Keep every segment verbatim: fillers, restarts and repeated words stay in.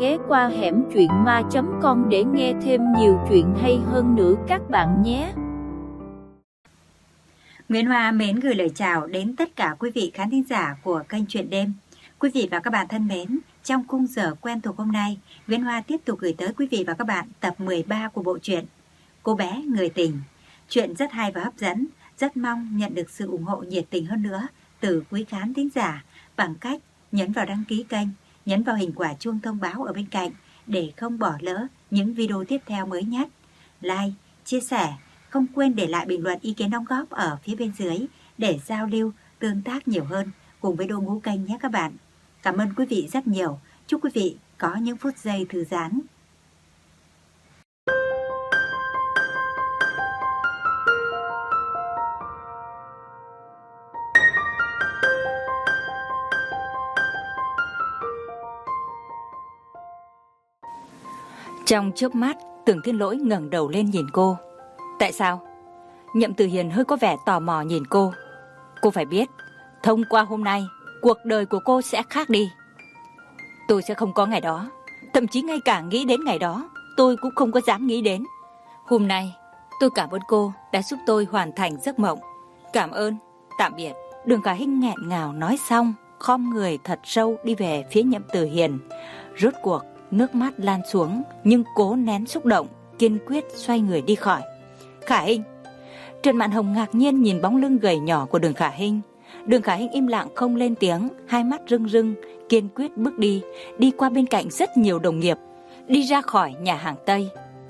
ghé qua hẻm truyện ma chấm com để nghe thêm nhiều chuyện hay hơn nữa các bạn nhé. Nguyễn Hoa mến gửi lời chào đến tất cả quý vị khán thính giả của kênh Chuyện Đêm. Quý vị và các bạn thân mến, trong khung giờ quen thuộc hôm nay, Nguyễn Hoa tiếp tục gửi tới quý vị và các bạn tập mười ba của bộ truyện Cô bé người tình. Chuyện rất hay và hấp dẫn, rất mong nhận được sự ủng hộ nhiệt tình hơn nữa từ quý khán thính giả bằng cách nhấn vào đăng ký kênh, nhấn vào hình quả chuông thông báo ở bên cạnh để không bỏ lỡ những video tiếp theo mới nhất. Like, chia sẻ, không quên để lại bình luận ý kiến đóng góp ở phía bên dưới để giao lưu, tương tác nhiều hơn cùng với đội ngũ kênh nhé các bạn. Cảm ơn quý vị rất nhiều. Chúc quý vị có những phút giây thư giãn. Trong chớp mắt, Tưởng Thiên Lỗi ngẩng đầu lên nhìn cô. Tại sao? Nhậm Tử Hiền hơi có vẻ tò mò nhìn cô. Cô phải biết, thông qua hôm nay, cuộc đời của cô sẽ khác đi. Tôi sẽ không có ngày đó. Thậm chí ngay cả nghĩ đến ngày đó, tôi cũng không có dám nghĩ đến. Hôm nay, tôi cảm ơn cô đã giúp tôi hoàn thành giấc mộng. Cảm ơn, tạm biệt. Đường Khả Hinh nghẹn ngào nói xong, khom người thật sâu đi về phía Nhậm Tử Hiền. Rốt cuộc, nước mắt lan xuống, nhưng cố nén xúc động, kiên quyết xoay người đi khỏi. Khả Hinh. Trần Mạn Hồng ngạc nhiên nhìn bóng lưng gầy nhỏ của Đường Khả Hinh. Đường Khả Hinh im lặng không lên tiếng, hai mắt rưng rưng, kiên quyết bước đi, đi qua bên cạnh rất nhiều đồng nghiệp, đi ra khỏi nhà hàng Tây.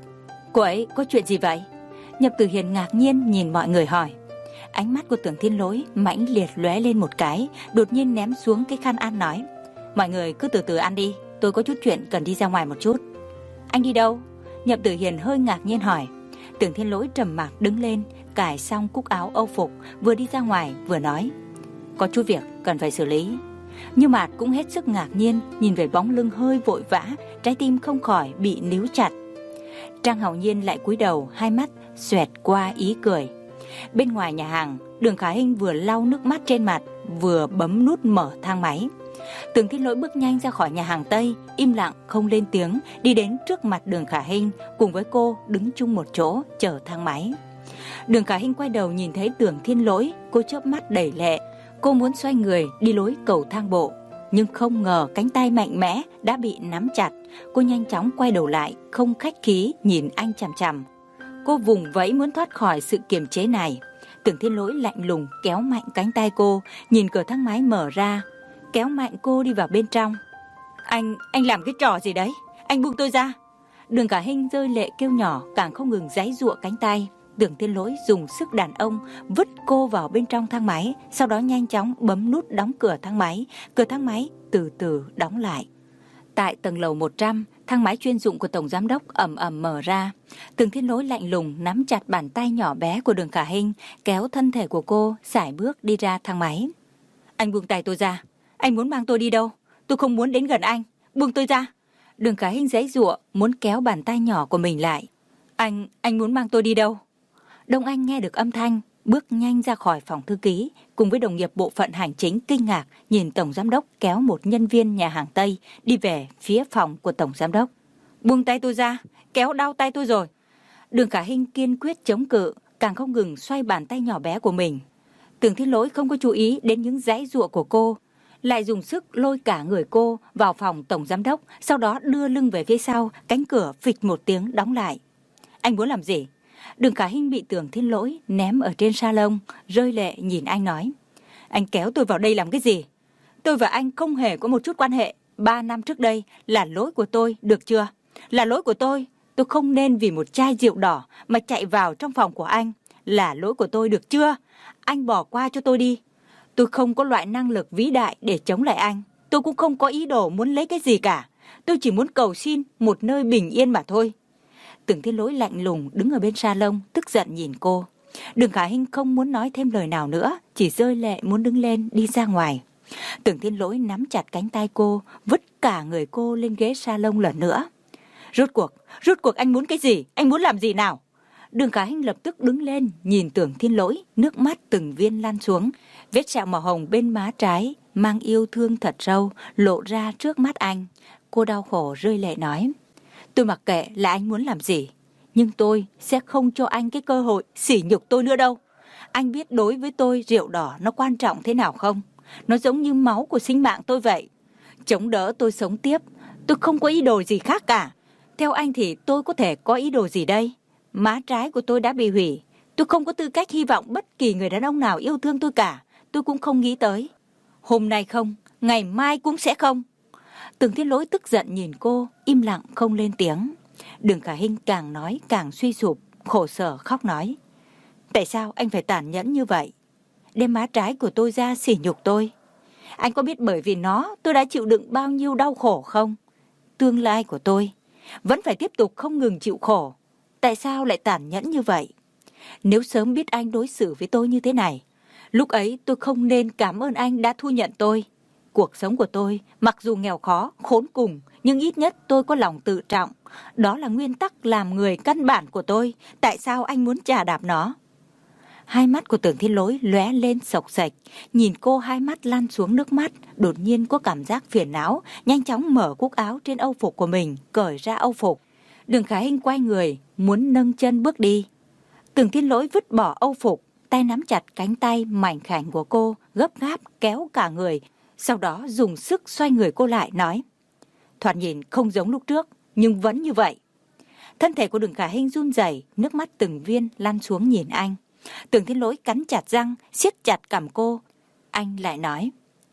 Cô ấy có chuyện gì vậy? Nhậm Tử Hiền ngạc nhiên nhìn mọi người hỏi. Ánh mắt của Tưởng Thiên Lỗi mãnh liệt lóe lên một cái, đột nhiên ném xuống cái khăn ăn nói: mọi người cứ từ từ ăn đi, tôi có chút chuyện cần đi ra ngoài một chút. Anh đi đâu? Nhậm Tử Hiền hơi ngạc nhiên hỏi. Tưởng Thiên Lỗi trầm mặc đứng lên, cài xong cúc áo âu phục, vừa đi ra ngoài vừa nói: có chút việc cần phải xử lý. Nhưng Mạt cũng hết sức ngạc nhiên nhìn về bóng lưng hơi vội vã, trái tim không khỏi bị níu chặt. Trang Hạo Nhiên lại cúi đầu, hai mắt xoẹt qua ý cười. Bên ngoài nhà hàng, Đường Khả Hinh vừa lau nước mắt trên mặt, vừa bấm nút mở thang máy. Tưởng Thiên Lỗi bước nhanh ra khỏi nhà hàng Tây, im lặng không lên tiếng, đi đến trước mặt Đường Khả Hinh, cùng với cô đứng chung một chỗ chờ thang máy. Đường Khả Hinh quay đầu nhìn thấy Tưởng Thiên Lỗi, cô chớp mắt đầy lệ. Cô muốn xoay người đi lối cầu thang bộ, nhưng không ngờ cánh tay mạnh mẽ đã bị nắm chặt. Cô nhanh chóng quay đầu lại, không khách khí nhìn anh chằm chằm. Cô vùng vẫy muốn thoát khỏi sự kiềm chế này. Tưởng Thiên Lỗi lạnh lùng kéo mạnh cánh tay cô, nhìn cửa thang máy mở ra, kéo mạnh cô đi vào bên trong. Anh, anh làm cái trò gì đấy? Anh buông tôi ra. Đường Khả Hinh rơi lệ kêu nhỏ, càng không ngừng giãy giụa cánh tay. Tưởng Thiên Lỗi dùng sức đàn ông vứt cô vào bên trong thang máy, sau đó nhanh chóng bấm nút đóng cửa thang máy. Cửa thang máy từ từ đóng lại. Tại tầng lầu một trăm, thang máy chuyên dụng của Tổng Giám đốc ầm ầm mở ra. Tưởng Thiên Lỗi lạnh lùng nắm chặt bàn tay nhỏ bé của Đường Khả Hinh, kéo thân thể của cô sải bước đi ra thang máy. Anh buông tay tôi ra. Anh muốn mang tôi đi đâu? Tôi không muốn đến gần anh. Buông tôi ra. Đường Khả Hinh giãy giụa muốn kéo bàn tay nhỏ của mình lại. Anh, anh muốn mang tôi đi đâu? Đông Anh nghe được âm thanh, bước nhanh ra khỏi phòng thư ký, cùng với đồng nghiệp bộ phận hành chính kinh ngạc nhìn Tổng Giám đốc kéo một nhân viên nhà hàng Tây đi về phía phòng của Tổng Giám đốc. Buông tay tôi ra, kéo đau tay tôi rồi. Đường Khả Hinh kiên quyết chống cự, càng không ngừng xoay bàn tay nhỏ bé của mình. Tưởng Thiên Lỗi không có chú ý đến những giãy giụa của cô, lại dùng sức lôi cả người cô vào phòng Tổng Giám đốc, sau đó đưa lưng về phía sau, cánh cửa phịch một tiếng đóng lại. Anh muốn làm gì? Đường Khả Hinh bị Tưởng Thiên Lỗi ném ở trên salon, rơi lệ nhìn anh nói: anh kéo tôi vào đây làm cái gì? Tôi và anh không hề có một chút quan hệ. Ba năm trước đây là lỗi của tôi, được chưa? Là lỗi của tôi. Tôi không nên vì một chai rượu đỏ mà chạy vào trong phòng của anh. Là lỗi của tôi, được chưa? Anh bỏ qua cho tôi đi. Tôi không có loại năng lực vĩ đại để chống lại anh. Tôi cũng không có ý đồ muốn lấy cái gì cả. Tôi chỉ muốn cầu xin một nơi bình yên mà thôi. Tưởng Thiên Lỗi lạnh lùng đứng ở bên salon, tức giận nhìn cô. Đường Khả Hinh không muốn nói thêm lời nào nữa, chỉ rơi lệ muốn đứng lên đi ra ngoài. Tưởng Thiên Lỗi nắm chặt cánh tay cô, vứt cả người cô lên ghế salon lần nữa. Rốt cuộc, rốt cuộc anh muốn cái gì? Anh muốn làm gì nào? Đường Khả Hinh lập tức đứng lên, nhìn Tưởng Thiên Lỗi, nước mắt từng viên lan xuống. Vết sẹo màu hồng bên má trái, mang yêu thương thật sâu, lộ ra trước mắt anh. cô đau khổ rơi lệ nói, tôi mặc kệ là anh muốn làm gì, nhưng tôi sẽ không cho anh cái cơ hội sỉ nhục tôi nữa đâu. Anh biết đối với tôi rượu đỏ nó quan trọng thế nào không? Nó giống như máu của sinh mạng tôi vậy. Chống đỡ tôi sống tiếp, tôi không có ý đồ gì khác cả. Theo anh thì tôi có thể có ý đồ gì đây? Má trái của tôi đã bị hủy. Tôi không có tư cách hy vọng bất kỳ người đàn ông nào yêu thương tôi cả. Tôi cũng không nghĩ tới. Hôm nay không, ngày mai cũng sẽ không. Tưởng Thiên Lỗi tức giận nhìn cô, im lặng không lên tiếng. Đường Khả Hinh càng nói càng suy sụp, khổ sở khóc nói. Tại sao anh phải tàn nhẫn như vậy? Đem má trái của tôi ra sỉ nhục tôi. Anh có biết bởi vì nó tôi đã chịu đựng bao nhiêu đau khổ không? Tương lai của tôi vẫn phải tiếp tục không ngừng chịu khổ. Tại sao lại tàn nhẫn như vậy? Nếu sớm biết anh đối xử với tôi như thế này, lúc ấy tôi không nên cảm ơn anh đã thu nhận tôi. Cuộc sống của tôi mặc dù nghèo khó, khốn cùng, nhưng ít nhất tôi có lòng tự trọng. Đó là nguyên tắc làm người căn bản của tôi. Tại sao anh muốn chà đạp nó? Hai mắt của Tưởng Thiên Lỗi lóe lên sộc sạch, nhìn cô hai mắt lăn xuống nước mắt, đột nhiên có cảm giác phiền não, nhanh chóng mở cúc áo trên âu phục của mình, cởi ra âu phục. Đường Khả Hinh quay người, muốn nâng chân bước đi. Tưởng Thiên Lỗi vứt bỏ âu phục, tay nắm chặt cánh tay mảnh khảnh của cô, gấp gáp kéo cả người, sau đó dùng sức xoay người cô lại nói. Thoạt nhìn không giống lúc trước, nhưng vẫn như vậy. Thân thể của Đường Khả Hinh run rẩy, nước mắt từng viên lăn xuống nhìn anh. Tưởng Thiên Lỗi cắn chặt răng, siết chặt cằm cô. Anh lại nói,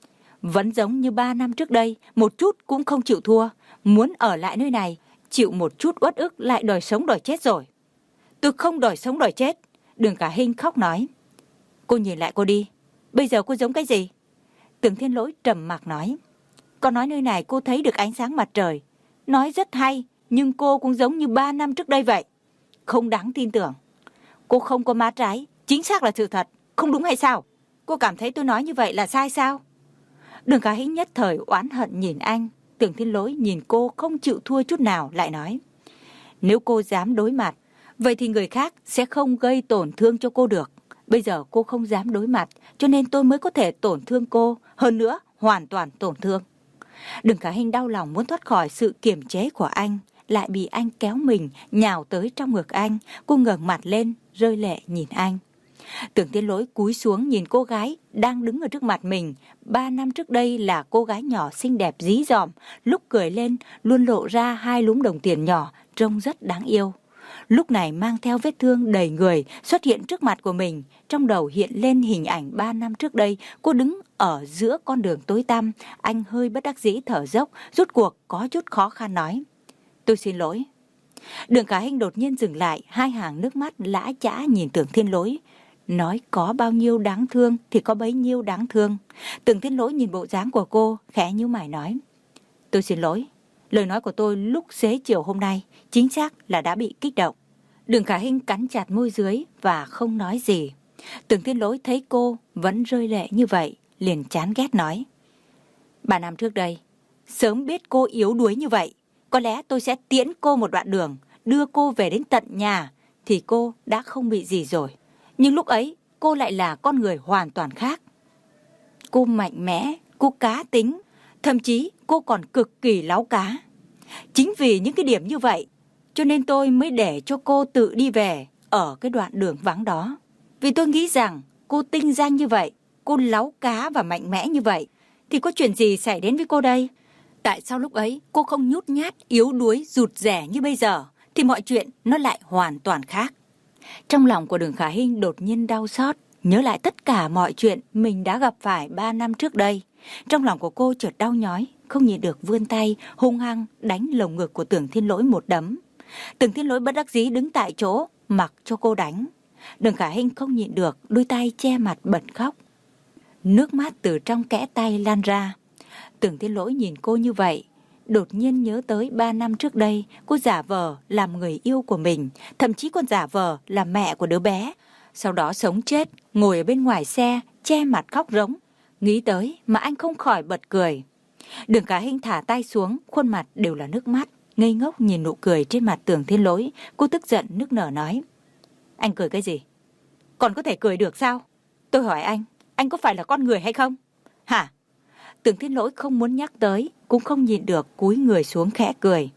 vẫn giống như ba năm trước đây, một chút cũng không chịu thua, muốn ở lại nơi này, chịu một chút uất ức lại đòi sống đòi chết rồi. Tôi không đòi sống đòi chết. Đường Khả Hinh khóc nói. Cô nhìn lại cô đi, bây giờ cô giống cái gì? Tưởng Thiên Lỗi trầm mặc nói, con nói nơi này cô thấy được ánh sáng mặt trời. Nói rất hay, nhưng cô cũng giống như ba năm trước đây vậy. Không đáng tin tưởng. Cô không có má trái, chính xác là sự thật, không đúng hay sao? Cô cảm thấy tôi nói như vậy là sai sao? Đường Khả Hinh nhất thời oán hận nhìn anh. Tưởng Thiên Lỗi nhìn cô không chịu thua chút nào, lại nói, nếu cô dám đối mặt, vậy thì người khác sẽ không gây tổn thương cho cô được. Bây giờ cô không dám đối mặt, cho nên tôi mới có thể tổn thương cô, hơn nữa hoàn toàn tổn thương. Đường Khả Hinh đau lòng muốn thoát khỏi sự kiềm chế của anh, lại bị anh kéo mình nhào tới trong ngực anh. Cô ngẩng mặt lên, rơi lệ nhìn anh. Tưởng Thiên Lỗi cúi xuống nhìn cô gái đang đứng ở trước mặt mình. Ba năm trước đây là cô gái nhỏ xinh đẹp dí dỏm, lúc cười lên luôn lộ ra hai lúm đồng tiền nhỏ, trông rất đáng yêu. Lúc này mang theo vết thương đầy người xuất hiện trước mặt của mình. Trong đầu hiện lên hình ảnh ba năm trước đây, cô đứng ở giữa con đường tối tăm. Anh hơi bất đắc dĩ thở dốc, rút cuộc có chút khó khăn nói, tôi xin lỗi. Đường Khả Hinh đột nhiên dừng lại, hai hàng nước mắt lã chã nhìn Tưởng Thiên Lỗi. Nói có bao nhiêu đáng thương thì có bấy nhiêu đáng thương. Tưởng Thiên Lỗi nhìn bộ dáng của cô, khẽ nhíu mày nói, tôi xin lỗi. Lời nói của tôi lúc xế chiều hôm nay chính xác là đã bị kích động. Đường Khả Hinh cắn chặt môi dưới và không nói gì. Tưởng Thiên Lỗi thấy cô vẫn rơi lệ như vậy, liền chán ghét nói, ba năm trước đây, sớm biết cô yếu đuối như vậy, có lẽ tôi sẽ tiễn cô một đoạn đường, đưa cô về đến tận nhà, thì cô đã không bị gì rồi. Nhưng lúc ấy, cô lại là con người hoàn toàn khác. Cô mạnh mẽ, cô cá tính, thậm chí cô còn cực kỳ láu cá. Chính vì những cái điểm như vậy, cho nên tôi mới để cho cô tự đi về ở cái đoạn đường vắng đó. Vì tôi nghĩ rằng cô tinh danh như vậy, cô láu cá và mạnh mẽ như vậy, thì có chuyện gì xảy đến với cô đây? Tại sao lúc ấy cô không nhút nhát, yếu đuối, rụt rẻ như bây giờ, thì mọi chuyện nó lại hoàn toàn khác. Trong lòng của Đường Khả Hinh đột nhiên đau xót, nhớ lại tất cả mọi chuyện mình đã gặp phải ba năm trước đây. Trong lòng của cô chợt đau nhói, không nhịn được vươn tay, hung hăng đánh lồng ngực của Tưởng Thiên Lỗi một đấm. Tưởng Thiên Lỗi bất đắc dĩ đứng tại chỗ, mặc cho cô đánh. Đường Khả Hinh không nhịn được, đôi tay che mặt bật khóc. Nước mắt từ trong kẽ tay lan ra. Tưởng Thiên Lỗi nhìn cô như vậy, đột nhiên nhớ tới ba năm trước đây, cô giả vờ làm người yêu của mình, thậm chí còn giả vờ là mẹ của đứa bé. Sau đó sống chết, ngồi ở bên ngoài xe, che mặt khóc rống. Nghĩ tới mà anh không khỏi bật cười. Đường Khả Hinh thả tay xuống, khuôn mặt đều là nước mắt, ngây ngốc nhìn nụ cười trên mặt Tưởng Thiên Lỗi. Cô tức giận nức nở nói, anh cười cái gì? Còn có thể cười được sao? Tôi hỏi anh, anh có phải là con người hay không? Hả? Tưởng Thiên Lỗi không muốn nhắc tới, cũng không nhịn được cúi người xuống khẽ cười.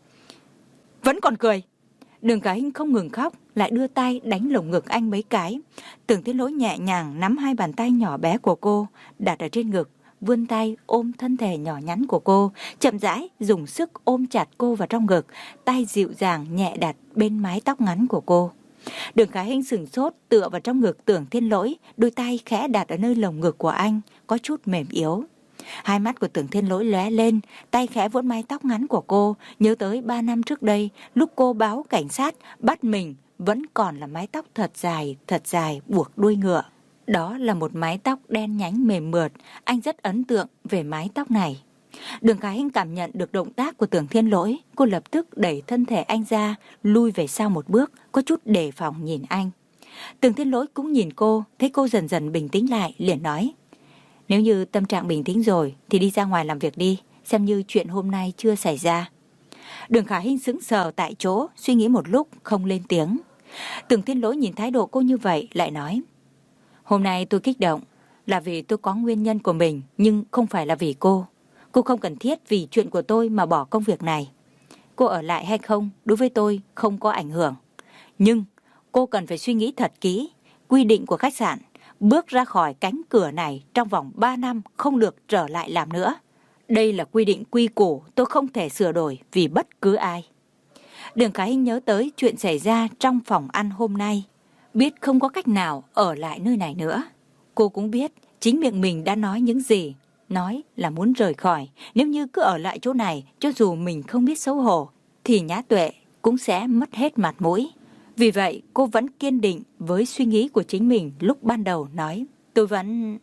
Vẫn còn cười. Đường Khả Hinh không ngừng khóc, lại đưa tay đánh lồng ngực anh mấy cái. Tưởng Thiên Lỗi nhẹ nhàng nắm hai bàn tay nhỏ bé của cô, đặt ở trên ngực, vươn tay ôm thân thể nhỏ nhắn của cô, chậm rãi dùng sức ôm chặt cô vào trong ngực, tay dịu dàng nhẹ đặt bên mái tóc ngắn của cô. Đường Khả Hinh sửng sốt tựa vào trong ngực Tưởng Thiên Lỗi, đôi tay khẽ đặt ở nơi lồng ngực của anh, có chút mềm yếu. Hai mắt của Tưởng Thiên Lỗi lóe lên, tay khẽ vuốt mái tóc ngắn của cô, nhớ tới ba năm trước đây, lúc cô báo cảnh sát bắt mình, vẫn còn là mái tóc thật dài, thật dài buộc đuôi ngựa. Đó là một mái tóc đen nhánh mềm mượt, anh rất ấn tượng về mái tóc này. Đường Khả Hinh cảm nhận được động tác của Tưởng Thiên Lỗi, cô lập tức đẩy thân thể anh ra, lui về sau một bước, có chút đề phòng nhìn anh. Tưởng Thiên Lỗi cũng nhìn cô, thấy cô dần dần bình tĩnh lại, liền nói: Nếu như tâm trạng bình tĩnh rồi thì đi ra ngoài làm việc đi, xem như chuyện hôm nay chưa xảy ra. Đường Khả Hinh sững sờ tại chỗ, suy nghĩ một lúc không lên tiếng. Tưởng Thiên Lỗi nhìn thái độ cô như vậy lại nói: Hôm nay tôi kích động là vì tôi có nguyên nhân của mình, nhưng không phải là vì cô. Cô không cần thiết vì chuyện của tôi mà bỏ công việc này. Cô ở lại hay không đối với tôi không có ảnh hưởng. Nhưng cô cần phải suy nghĩ thật kỹ. Quy định của khách sạn, bước ra khỏi cánh cửa này trong vòng ba năm không được trở lại làm nữa. Đây là quy định quy củ, tôi không thể sửa đổi vì bất cứ ai. Đường Khả Hinh nhớ tới chuyện xảy ra trong phòng ăn hôm nay, biết không có cách nào ở lại nơi này nữa. Cô cũng biết chính miệng mình đã nói những gì, nói là muốn rời khỏi. Nếu như cứ ở lại chỗ này, cho dù mình không biết xấu hổ, thì Nhã Tuệ cũng sẽ mất hết mặt mũi. Vì vậy cô vẫn kiên định với suy nghĩ của chính mình lúc ban đầu, nói: Tôi vẫn...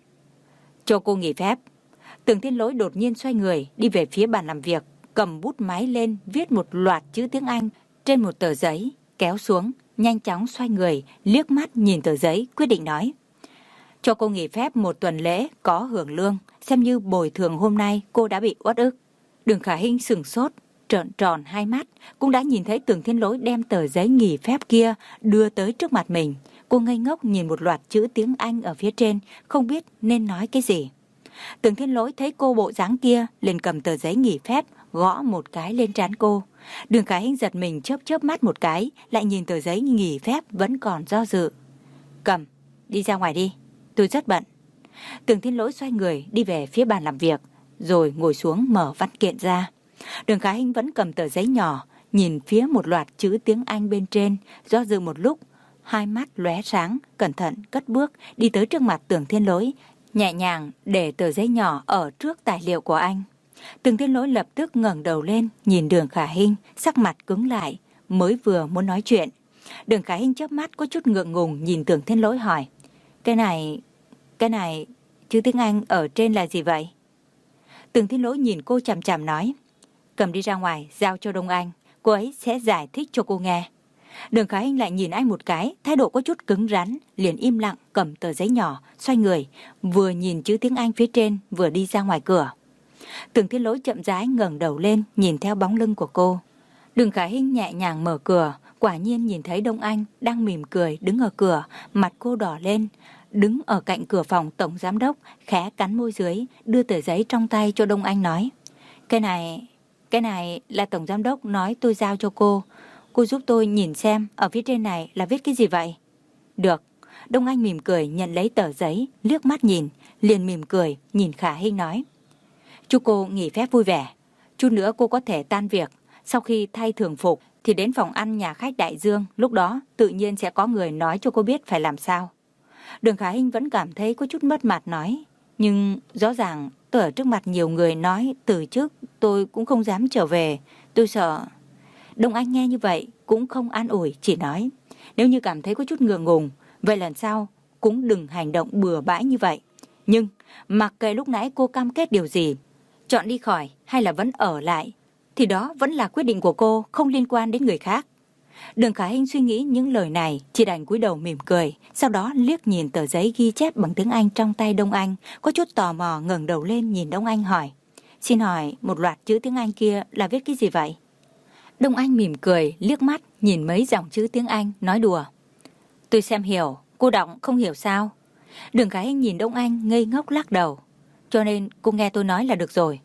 Cho cô nghỉ phép. Tưởng Thiên Lỗi đột nhiên xoay người đi về phía bàn làm việc, cầm bút máy lên viết một loạt chữ tiếng Anh trên một tờ giấy, kéo xuống, nhanh chóng xoay người, liếc mắt nhìn tờ giấy, quyết định nói: Cho cô nghỉ phép một tuần lễ có hưởng lương, xem như bồi thường hôm nay cô đã bị uất ức. Đường Khả Hinh sửng sốt, trợn tròn hai mắt, cũng đã nhìn thấy Tưởng Thiên Lỗi đem tờ giấy nghỉ phép kia đưa tới trước mặt mình. Cô ngây ngốc nhìn một loạt chữ tiếng Anh ở phía trên, không biết nên nói cái gì. Tưởng Thiên Lỗi thấy cô bộ dáng kia, liền cầm tờ giấy nghỉ phép gõ một cái lên trán cô. Đường Khả Hinh giật mình chớp chớp mắt một cái, lại nhìn tờ giấy nghỉ phép vẫn còn do dự. Cầm, đi ra ngoài đi, tôi rất bận. Tưởng Thiên Lỗi xoay người đi về phía bàn làm việc, rồi ngồi xuống mở văn kiện ra. Đường Khả Hinh vẫn cầm tờ giấy nhỏ, nhìn phía một loạt chữ tiếng Anh bên trên, do dự một lúc, hai mắt lóe sáng, cẩn thận cất bước đi tới trước mặt Tưởng Thiên Lỗi, nhẹ nhàng để tờ giấy nhỏ ở trước tài liệu của anh. Tưởng Thiên Lỗi lập tức ngẩng đầu lên, nhìn Đường Khả Hinh, sắc mặt cứng lại, mới vừa muốn nói chuyện. Đường Khả Hinh chớp mắt có chút ngượng ngùng nhìn Tưởng Thiên Lỗi hỏi: Cái này, cái này, chữ tiếng Anh ở trên là gì vậy? Tưởng Thiên Lỗi nhìn cô chằm chằm nói: Cầm đi ra ngoài, giao cho Đông Anh, cô ấy sẽ giải thích cho cô nghe. Đường Khả Hinh lại nhìn anh một cái, thái độ có chút cứng rắn, liền im lặng cầm tờ giấy nhỏ, xoay người, vừa nhìn chữ tiếng Anh phía trên, vừa đi ra ngoài cửa. Tưởng Thiên Lỗi chậm rãi ngẩng đầu lên, nhìn theo bóng lưng của cô. Đường Khả Hinh nhẹ nhàng mở cửa, quả nhiên nhìn thấy Đông Anh đang mỉm cười đứng ở cửa, mặt cô đỏ lên, đứng ở cạnh cửa phòng tổng giám đốc, khẽ cắn môi dưới, đưa tờ giấy trong tay cho Đông Anh nói: Cái này, cái này là tổng giám đốc nói tôi giao cho cô. Cô giúp tôi nhìn xem ở phía trên này là viết cái gì vậy? Được. Đông Anh mỉm cười nhận lấy tờ giấy, liếc mắt nhìn, liền mỉm cười nhìn Khả Hinh nói: Chúc cô nghỉ phép vui vẻ. Chút nữa cô có thể tan việc. Sau khi thay thường phục thì đến phòng ăn nhà khách Đại Dương, lúc đó tự nhiên sẽ có người nói cho cô biết phải làm sao. Đường Khả Hinh vẫn cảm thấy có chút mất mặt nói: Nhưng rõ ràng tôi ở trước mặt nhiều người nói từ trước tôi cũng không dám trở về. Tôi sợ... Đông Anh nghe như vậy cũng không an ủi, chỉ nói: Nếu như cảm thấy có chút ngượng ngùng, vậy lần sau cũng đừng hành động bừa bãi như vậy. Nhưng mặc kệ lúc nãy cô cam kết điều gì, chọn đi khỏi hay là vẫn ở lại, thì đó vẫn là quyết định của cô, không liên quan đến người khác. Đường Khả Hinh suy nghĩ những lời này, chỉ đành cúi đầu mỉm cười, sau đó liếc nhìn tờ giấy ghi chép bằng tiếng Anh trong tay Đông Anh, có chút tò mò ngẩng đầu lên nhìn Đông Anh hỏi: Xin hỏi một loạt chữ tiếng Anh kia là viết cái gì vậy? Đông Anh mỉm cười, liếc mắt nhìn mấy dòng chữ tiếng Anh, nói đùa: Tôi xem hiểu, cô đọc không hiểu sao? Đường Khả Hinh nhìn Đông Anh ngây ngốc lắc đầu: Cho nên cô nghe tôi nói là được rồi.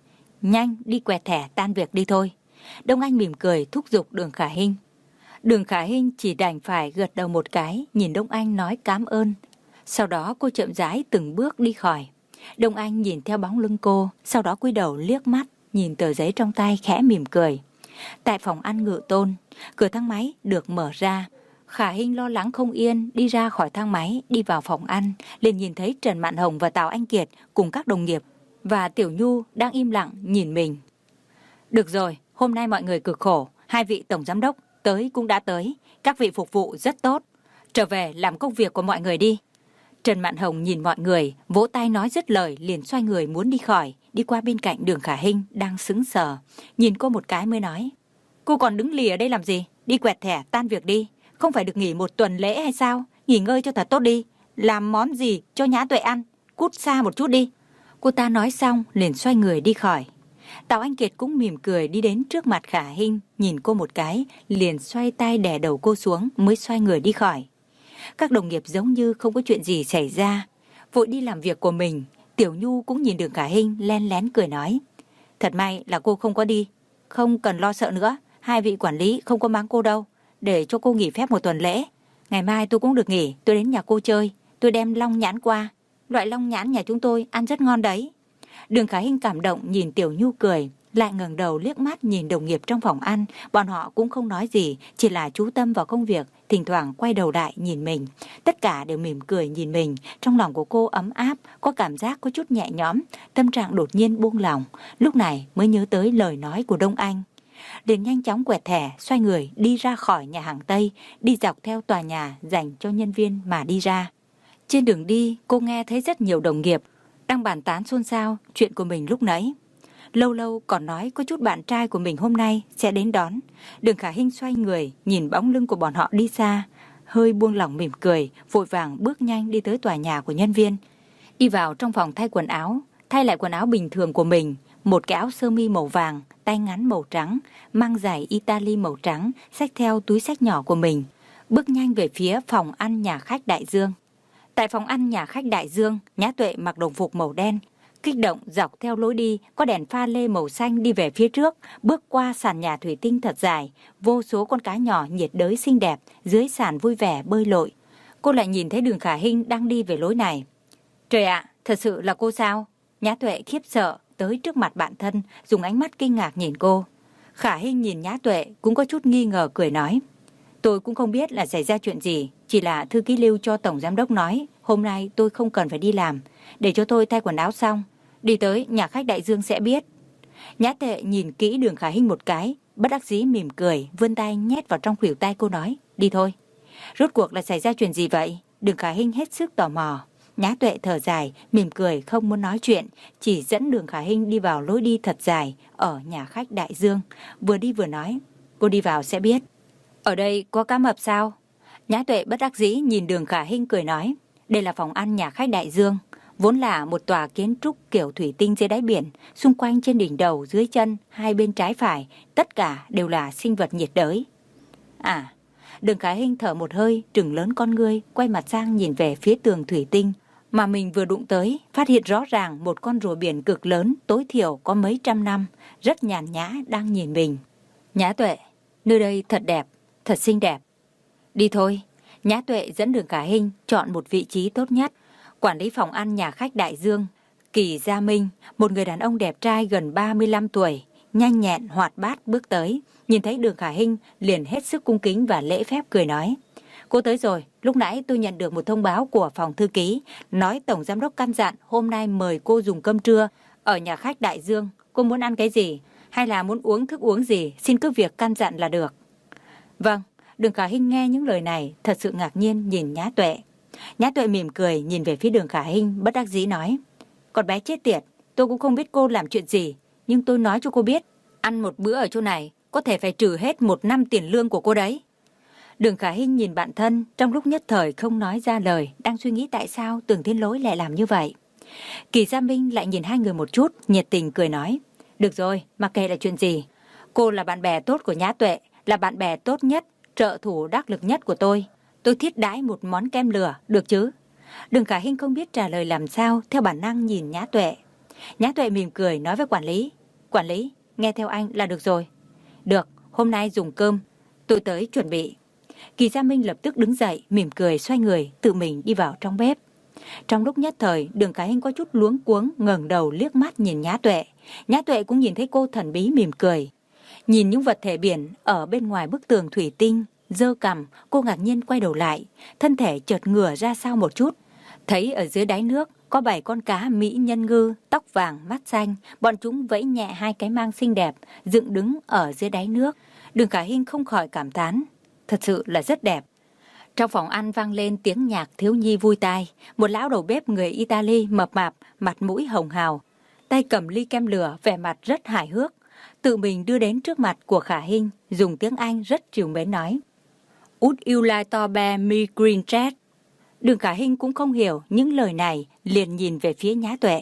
nhanh đi quẹt thẻ tan việc đi thôi. Đông Anh mỉm cười thúc giục Đường Khả Hinh. Đường Khả Hinh chỉ đành phải gật đầu một cái, nhìn Đông Anh nói cảm ơn. Sau đó cô chậm rãi từng bước đi khỏi. Đông Anh nhìn theo bóng lưng cô, sau đó cúi đầu liếc mắt, nhìn tờ giấy trong tay khẽ mỉm cười. Tại phòng ăn Ngự Tôn, cửa thang máy được mở ra. Khả Hinh lo lắng không yên đi ra khỏi thang máy, đi vào phòng ăn, liền nhìn thấy Trần Mạn Hồng và Tào Anh Kiệt cùng các đồng nghiệp và Tiểu Nhu đang im lặng nhìn mình. Được rồi, hôm nay mọi người cực khổ, hai vị tổng giám đốc tới cũng đã tới, các vị phục vụ rất tốt. Trở về làm công việc của mọi người đi. Trần Mạn Hồng nhìn mọi người, vỗ tay nói dứt lời liền xoay người muốn đi khỏi, đi qua bên cạnh Đường Khả Hinh đang sững sờ, nhìn cô một cái mới nói: Cô còn đứng lì ở đây làm gì? Đi quẹt thẻ tan việc đi, không phải được nghỉ một tuần lễ hay sao? Nghỉ ngơi cho thật tốt đi, làm món gì cho Nhã Tuệ ăn, cút xa một chút đi. Cô ta nói xong liền xoay người đi khỏi. Tào Anh Kiệt cũng mỉm cười đi đến trước mặt Khả Hinh, nhìn cô một cái, liền xoay tay đè đầu cô xuống mới xoay người đi khỏi. Các đồng nghiệp giống như không có chuyện gì xảy ra, vội đi làm việc của mình. Tiểu Nhu cũng nhìn Đường Khả Hinh len lén cười nói: Thật may là cô không có đi, không cần lo sợ nữa, hai vị quản lý không có mắng cô đâu, để cho cô nghỉ phép một tuần lễ. Ngày mai tôi cũng được nghỉ, tôi đến nhà cô chơi, tôi đem long nhãn qua, loại long nhãn nhà chúng tôi ăn rất ngon đấy. Đường Khả Hinh cảm động nhìn Tiểu Nhu cười, lại ngẩng đầu liếc mắt nhìn đồng nghiệp trong phòng ăn. Bọn họ cũng không nói gì, chỉ là chú tâm vào công việc, thỉnh thoảng quay đầu lại nhìn mình. Tất cả đều mỉm cười nhìn mình. Trong lòng của cô ấm áp, có cảm giác có chút nhẹ nhõm, tâm trạng đột nhiên buông lỏng. Lúc này mới nhớ tới lời nói của Đông Anh, liền nhanh chóng quẹt thẻ, xoay người đi ra khỏi nhà hàng Tây, đi dọc theo tòa nhà dành cho nhân viên mà đi ra. Trên đường đi, cô nghe thấy rất nhiều đồng nghiệp đang bàn tán xôn xao chuyện của mình lúc nãy. Lâu lâu còn nói có chút bạn trai của mình hôm nay sẽ đến đón. Đường Khả Hinh xoay người nhìn bóng lưng của bọn họ đi xa, hơi buông lỏng mỉm cười, vội vàng bước nhanh đi tới tòa nhà của nhân viên. Đi vào trong phòng thay quần áo, thay lại quần áo bình thường của mình, một cái áo sơ mi màu vàng, tay ngắn màu trắng, mang giày Italy màu trắng, xách theo túi xách nhỏ của mình, bước nhanh về phía phòng ăn nhà khách Đại Dương. Tại phòng ăn nhà khách Đại Dương, Nhã Tuệ mặc đồng phục màu đen, kích động dọc theo lối đi có đèn pha lê màu xanh đi về phía trước, bước qua sàn nhà thủy tinh thật dài, vô số con cá nhỏ nhiệt đới xinh đẹp dưới sàn vui vẻ bơi lội. Cô lại nhìn thấy Đường Khả Hinh đang đi về lối này. Trời ạ, thật sự là cô sao? Nhã Tuệ khiếp sợ tới trước mặt bạn thân, dùng ánh mắt kinh ngạc nhìn cô. Khả Hinh nhìn Nhã Tuệ cũng có chút nghi ngờ cười nói: Tôi cũng không biết là xảy ra chuyện gì, chỉ là thư ký Lưu cho tổng giám đốc nói hôm nay tôi không cần phải đi làm, để cho tôi thay quần áo xong đi tới nhà khách Đại Dương sẽ biết. Nhã Tuệ nhìn kỹ Đường Khả Hinh một cái, bất đắc dĩ mỉm cười, vươn tay nhét vào trong khuỷu tay cô nói: Đi thôi. Rốt cuộc là xảy ra chuyện gì vậy? Đường Khả Hinh hết sức tò mò. Nhã Tuệ thở dài, mỉm cười không muốn nói chuyện, chỉ dẫn Đường Khả Hinh đi vào lối đi thật dài ở nhà khách Đại Dương, vừa đi vừa nói: Cô đi vào sẽ biết. Ở đây có cá mập sao? Nhã Tuệ bất đắc dĩ nhìn Đường Khả Hinh cười nói: Đây là phòng ăn nhà khách Đại Dương, vốn là một tòa kiến trúc kiểu thủy tinh dưới đáy biển, xung quanh trên đỉnh đầu, dưới chân, hai bên trái phải, tất cả đều là sinh vật nhiệt đới. À, Đường Khả Hinh thở một hơi, trừng lớn con ngươi, quay mặt sang nhìn về phía tường thủy tinh mà mình vừa đụng tới, phát hiện rõ ràng một con rùa biển cực lớn, tối thiểu có mấy trăm năm, rất nhàn nhã đang nhìn mình. Nhã Tuệ, nơi đây thật đẹp, thật xinh đẹp. Đi thôi. Nhã Tuệ dẫn Đường Khả Hinh chọn một vị trí tốt nhất. Quản lý phòng ăn nhà khách Đại Dương, Kỳ Gia Minh, một người đàn ông đẹp trai gần ba mươi lăm tuổi, nhanh nhẹn hoạt bát bước tới, nhìn thấy Đường Khả Hinh liền hết sức cung kính và lễ phép cười nói: Cô tới rồi, lúc nãy tôi nhận được một thông báo của phòng thư ký, nói tổng giám đốc căn dặn hôm nay mời cô dùng cơm trưa ở nhà khách Đại Dương. Cô muốn ăn cái gì hay là muốn uống thức uống gì, xin cứ việc căn dặn là được. Vâng. Đường Khả Hinh nghe những lời này thật sự ngạc nhiên nhìn Nhã Tuệ. Nhã Tuệ mỉm cười nhìn về phía Đường Khả Hinh, bất đắc dĩ nói: Con bé chết tiệt, tôi cũng không biết cô làm chuyện gì, nhưng tôi nói cho cô biết, ăn một bữa ở chỗ này có thể phải trừ hết một năm tiền lương của cô đấy. Đường Khả Hinh nhìn bạn thân, trong lúc nhất thời không nói ra lời, đang suy nghĩ tại sao Tưởng Thiên Lỗi lại làm như vậy. Kỳ Gia Minh lại nhìn hai người một chút, nhiệt tình cười nói: Được rồi, mặc kệ là chuyện gì, cô là bạn bè tốt của Nhã Tuệ, là bạn bè tốt nhất, trợ thủ đắc lực nhất của tôi. Tôi thiết đãi một món kem lửa, được chứ? Đường Khả Hinh không biết trả lời làm sao, theo bản năng nhìn Nhã Tuệ. Nhã Tuệ mỉm cười nói với quản lý: Quản lý, nghe theo anh là được rồi. Được, hôm nay dùng cơm, tôi tới chuẩn bị. Kỳ Gia Minh lập tức đứng dậy, mỉm cười xoay người, tự mình đi vào trong bếp. Trong lúc nhất thời, Đường Khả Hinh có chút luống cuống, ngẩng đầu liếc mắt nhìn Nhã Tuệ. Nhã Tuệ cũng nhìn thấy cô thần bí mỉm cười. Nhìn những vật thể biển ở bên ngoài bức tường thủy tinh, giơ cằm, cô ngạc nhiên quay đầu lại, thân thể chợt ngửa ra sau một chút. Thấy ở dưới đáy nước có bảy con cá mỹ nhân ngư, tóc vàng, mắt xanh, bọn chúng vẫy nhẹ hai cái mang xinh đẹp, dựng đứng ở dưới đáy nước. Đường Khả Hinh không khỏi cảm thán, thật sự là rất đẹp. Trong phòng ăn vang lên tiếng nhạc thiếu nhi vui tai, một lão đầu bếp người Italy mập mạp, mặt mũi hồng hào, tay cầm ly kem lửa, vẻ mặt rất hài hước, tự mình đưa đến trước mặt của Khả Hinh, dùng tiếng Anh rất trìu mến nói: Would you like to bear me green chat? Đường Khả Hinh cũng không hiểu những lời này, liền nhìn về phía Nhã Tuệ.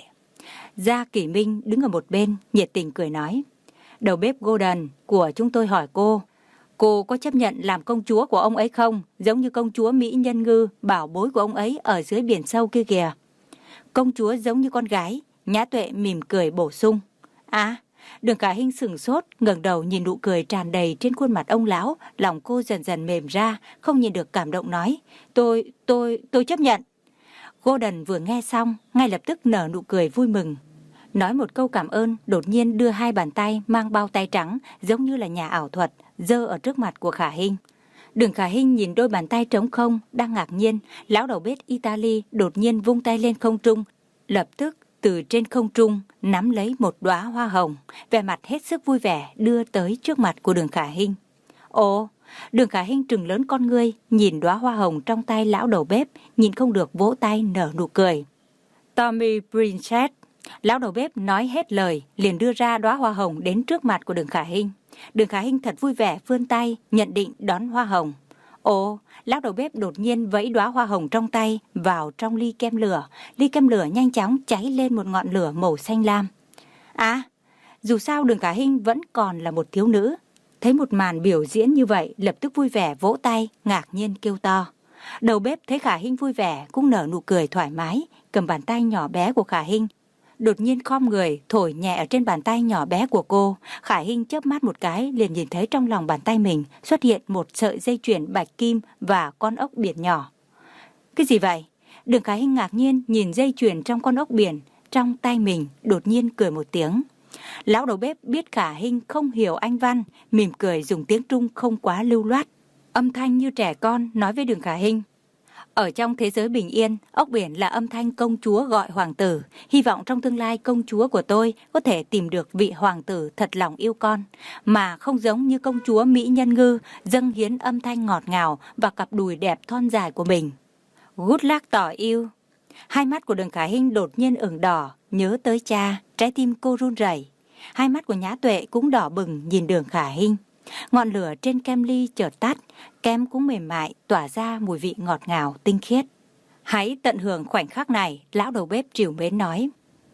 Gia Kỷ Minh đứng ở một bên, nhiệt tình cười nói: Đầu bếp Gordon của chúng tôi hỏi cô, cô có chấp nhận làm công chúa của ông ấy không? Giống như công chúa Mỹ Nhân Ngư, bảo bối của ông ấy ở dưới biển sâu kia kìa. Công chúa giống như con gái. Nhã Tuệ mỉm cười bổ sung. À, Đường Khả Hinh sửng sốt, ngẩng đầu nhìn nụ cười tràn đầy trên khuôn mặt ông lão, lòng cô dần dần mềm ra, không nhìn được cảm động nói: Tôi, tôi, tôi chấp nhận. Gordon vừa nghe xong, ngay lập tức nở nụ cười vui mừng. Nói một câu cảm ơn, đột nhiên đưa hai bàn tay mang bao tay trắng, giống như là nhà ảo thuật, giơ ở trước mặt của Khả Hinh. Đường Khả Hinh nhìn đôi bàn tay trống không, đang ngạc nhiên, lão đầu bếp Italy đột nhiên vung tay lên không trung, lập tức từ trên không trung nắm lấy một đóa hoa hồng, vẻ mặt hết sức vui vẻ đưa tới trước mặt của Đường Khả Hinh. Ồ, Đường Khả Hinh trừng lớn con ngươi, nhìn đóa hoa hồng trong tay lão đầu bếp, nhìn không được vỗ tay nở nụ cười. Tommy Princess. Lão đầu bếp nói hết lời, liền đưa ra đóa hoa hồng đến trước mặt của Đường Khả Hinh. Đường Khả Hinh thật vui vẻ vươn tay, nhận định đón hoa hồng. Ồ, lão đầu bếp đột nhiên vẫy đóa hoa hồng trong tay vào trong ly kem lửa. Ly kem lửa nhanh chóng cháy lên một ngọn lửa màu xanh lam. À, dù sao Đường Khả Hinh vẫn còn là một thiếu nữ. Thấy một màn biểu diễn như vậy, lập tức vui vẻ vỗ tay, ngạc nhiên kêu to. Đầu bếp thấy Khả Hinh vui vẻ cũng nở nụ cười thoải mái, cầm bàn tay nhỏ bé của Khả Hinh, đột nhiên khom người thổi nhẹ ở trên bàn tay nhỏ bé của cô. Khả Hinh chớp mắt một cái, liền nhìn thấy trong lòng bàn tay mình xuất hiện một sợi dây chuyền bạch kim và con ốc biển nhỏ. Cái gì vậy? Đường Khả Hinh ngạc nhiên nhìn dây chuyền trong con ốc biển trong tay mình, đột nhiên cười một tiếng. Lão đầu bếp biết Khả Hinh không hiểu Anh văn, mỉm cười dùng tiếng Trung không quá lưu loát, âm thanh như trẻ con nói với Đường Khả Hinh. Ở trong thế giới bình yên, ốc biển là âm thanh công chúa gọi hoàng tử. Hy vọng trong tương lai công chúa của tôi có thể tìm được vị hoàng tử thật lòng yêu con, mà không giống như công chúa Mỹ Nhân Ngư dâng hiến âm thanh ngọt ngào và cặp đùi đẹp thon dài của mình. Good luck tỏ yêu. Hai mắt của Đường Khả Hinh đột nhiên ửng đỏ, nhớ tới cha, trái tim cô run rẩy. Hai mắt của Nhã Tuệ cũng đỏ bừng nhìn Đường Khả Hinh. Ngọn lửa trên kem ly chợt tắt, kem cũng mềm mại, tỏa ra mùi vị ngọt ngào, tinh khiết. Hãy tận hưởng khoảnh khắc này, lão đầu bếp trìu mến nói.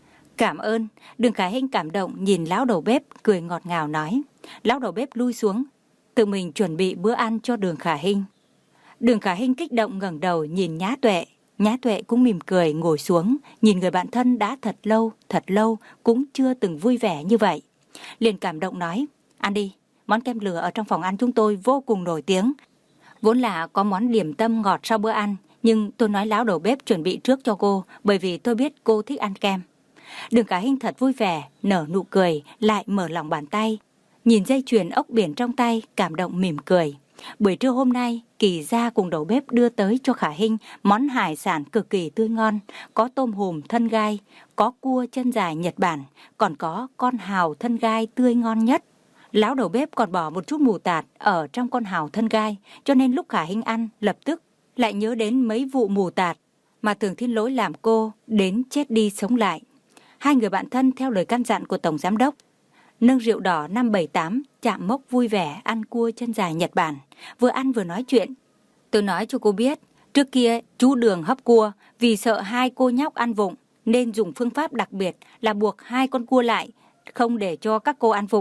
Cảm ơn. Đường Khả Hinh cảm động nhìn lão đầu bếp, cười ngọt ngào nói. Lão đầu bếp lui xuống, tự mình chuẩn bị bữa ăn cho Đường Khả Hinh. Đường Khả Hinh kích động ngẩng đầu nhìn Nhã Tuệ. Nhã Tuệ cũng mỉm cười ngồi xuống, nhìn người bạn thân đã thật lâu, thật lâu cũng chưa từng vui vẻ như vậy. Liền cảm động nói, ăn đi. Món kem lửa ở trong phòng ăn chúng tôi vô cùng nổi tiếng. Vốn là có món điểm tâm ngọt sau bữa ăn, nhưng tôi nói lão đầu bếp chuẩn bị trước cho cô, bởi vì tôi biết cô thích ăn kem. Đường Khả Hinh thật vui vẻ, nở nụ cười, lại mở lòng bàn tay. Nhìn dây chuyền ốc biển trong tay, cảm động mỉm cười. Buổi trưa hôm nay, Kỳ gia cùng đầu bếp đưa tới cho Khả Hinh món hải sản cực kỳ tươi ngon. Có tôm hùm thân gai, có cua chân dài Nhật Bản, còn có con hào thân gai tươi ngon nhất. Lão đầu bếp còn bỏ một chút mù tạt ở trong con hào thân gai, cho nên lúc Khả Hinh ăn, lập tức lại nhớ đến mấy vụ mù tạt mà Thường Thiên Lỗi làm cô đến chết đi sống lại. Hai người bạn thân theo lời căn dặn của Tổng Giám Đốc, nâng rượu đỏ năm bảy tám, chạm mốc vui vẻ ăn cua chân dài Nhật Bản, vừa ăn vừa nói chuyện. Tôi nói cho cô biết, trước kia chú Đường hấp cua, vì sợ hai cô nhóc ăn vụng, nên dùng phương pháp đặc biệt là buộc hai con cua lại, không để cho các cô ăn vụng.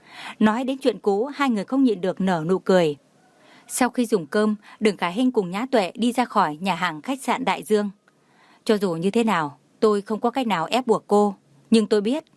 Nói đến chuyện cũ, hai người không nhịn được nở nụ cười. Sau khi dùng cơm, Đường Khả Hinh cùng Nhã Tuệ đi ra khỏi nhà hàng khách sạn Đại Dương. Cho dù như thế nào, tôi không có cách nào ép buộc cô, nhưng tôi biết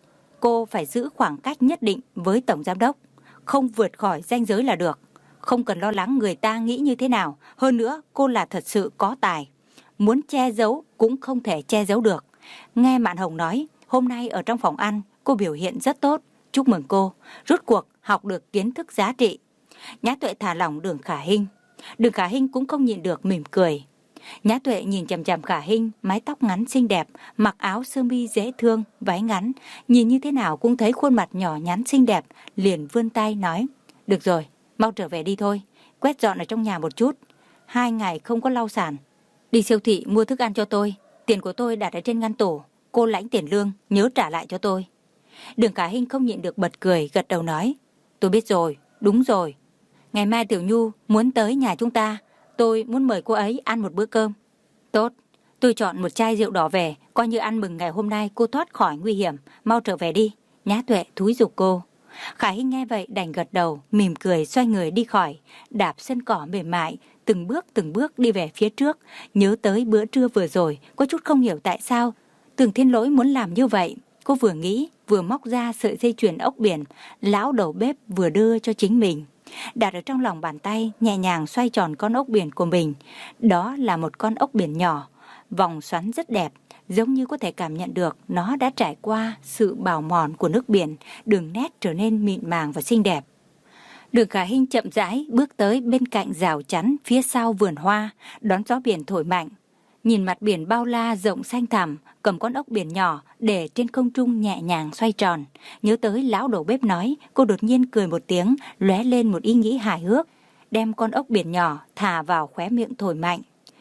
cô phải giữ khoảng cách nhất định với tổng giám đốc, không vượt khỏi ranh giới là được. Không cần lo lắng người ta nghĩ như thế nào, hơn nữa cô là thật sự có tài. Muốn che giấu cũng không thể che giấu được. Nghe Mạn Hồng nói, hôm nay ở trong phòng ăn, cô biểu hiện rất tốt. Chúc mừng cô, rốt cuộc học được kiến thức giá trị. Nhã Tuệ thả lỏng Đường Khả Hinh. Đường Khả Hinh cũng không nhịn được mỉm cười. Nhã Tuệ nhìn chằm chằm Khả Hinh, mái tóc ngắn xinh đẹp, mặc áo sơ mi dễ thương, váy ngắn, nhìn như thế nào cũng thấy khuôn mặt nhỏ nhắn xinh đẹp, liền vươn tay nói: "Được rồi, mau trở về đi thôi, quét dọn ở trong nhà một chút, hai ngày không có lau sàn. Đi siêu thị mua thức ăn cho tôi, tiền của tôi đặt ở trên ngăn tủ, cô lãnh tiền lương, nhớ trả lại cho tôi." Đường Khả Hinh không nhịn được bật cười, gật đầu nói: "Tôi biết rồi, đúng rồi. Ngày mai Tiểu Nhu muốn tới nhà chúng ta, tôi muốn mời cô ấy ăn một bữa cơm." "Tốt, tôi chọn một chai rượu đỏ về, coi như ăn mừng ngày hôm nay cô thoát khỏi nguy hiểm, mau trở về đi." Nhã Tuệ thúi giục cô. Khả Hinh nghe vậy đành gật đầu, mỉm cười xoay người đi khỏi, đạp sân cỏ mềm mại, từng bước từng bước đi về phía trước. Nhớ tới bữa trưa vừa rồi, có chút không hiểu tại sao Tưởng Thiên Lỗi muốn làm như vậy. Cô vừa nghĩ, vừa móc ra sợi dây chuyền ốc biển, lão đầu bếp vừa đưa cho chính mình. Đặt ở trong lòng bàn tay, nhẹ nhàng xoay tròn con ốc biển của mình. Đó là một con ốc biển nhỏ, vòng xoắn rất đẹp, giống như có thể cảm nhận được nó đã trải qua sự bào mòn của nước biển, đường nét trở nên mịn màng và xinh đẹp. Đường Khả Hinh chậm rãi bước tới bên cạnh rào chắn phía sau vườn hoa, đón gió biển thổi mạnh. Nhìn mặt biển bao la rộng xanh thẳm, cầm con ốc biển nhỏ để trên không trung nhẹ nhàng xoay tròn. Nhớ tới lão đầu bếp nói, cô đột nhiên cười một tiếng, lóe lên một ý nghĩ hài hước, đem con ốc biển nhỏ thả vào khóe miệng thổi mạnh.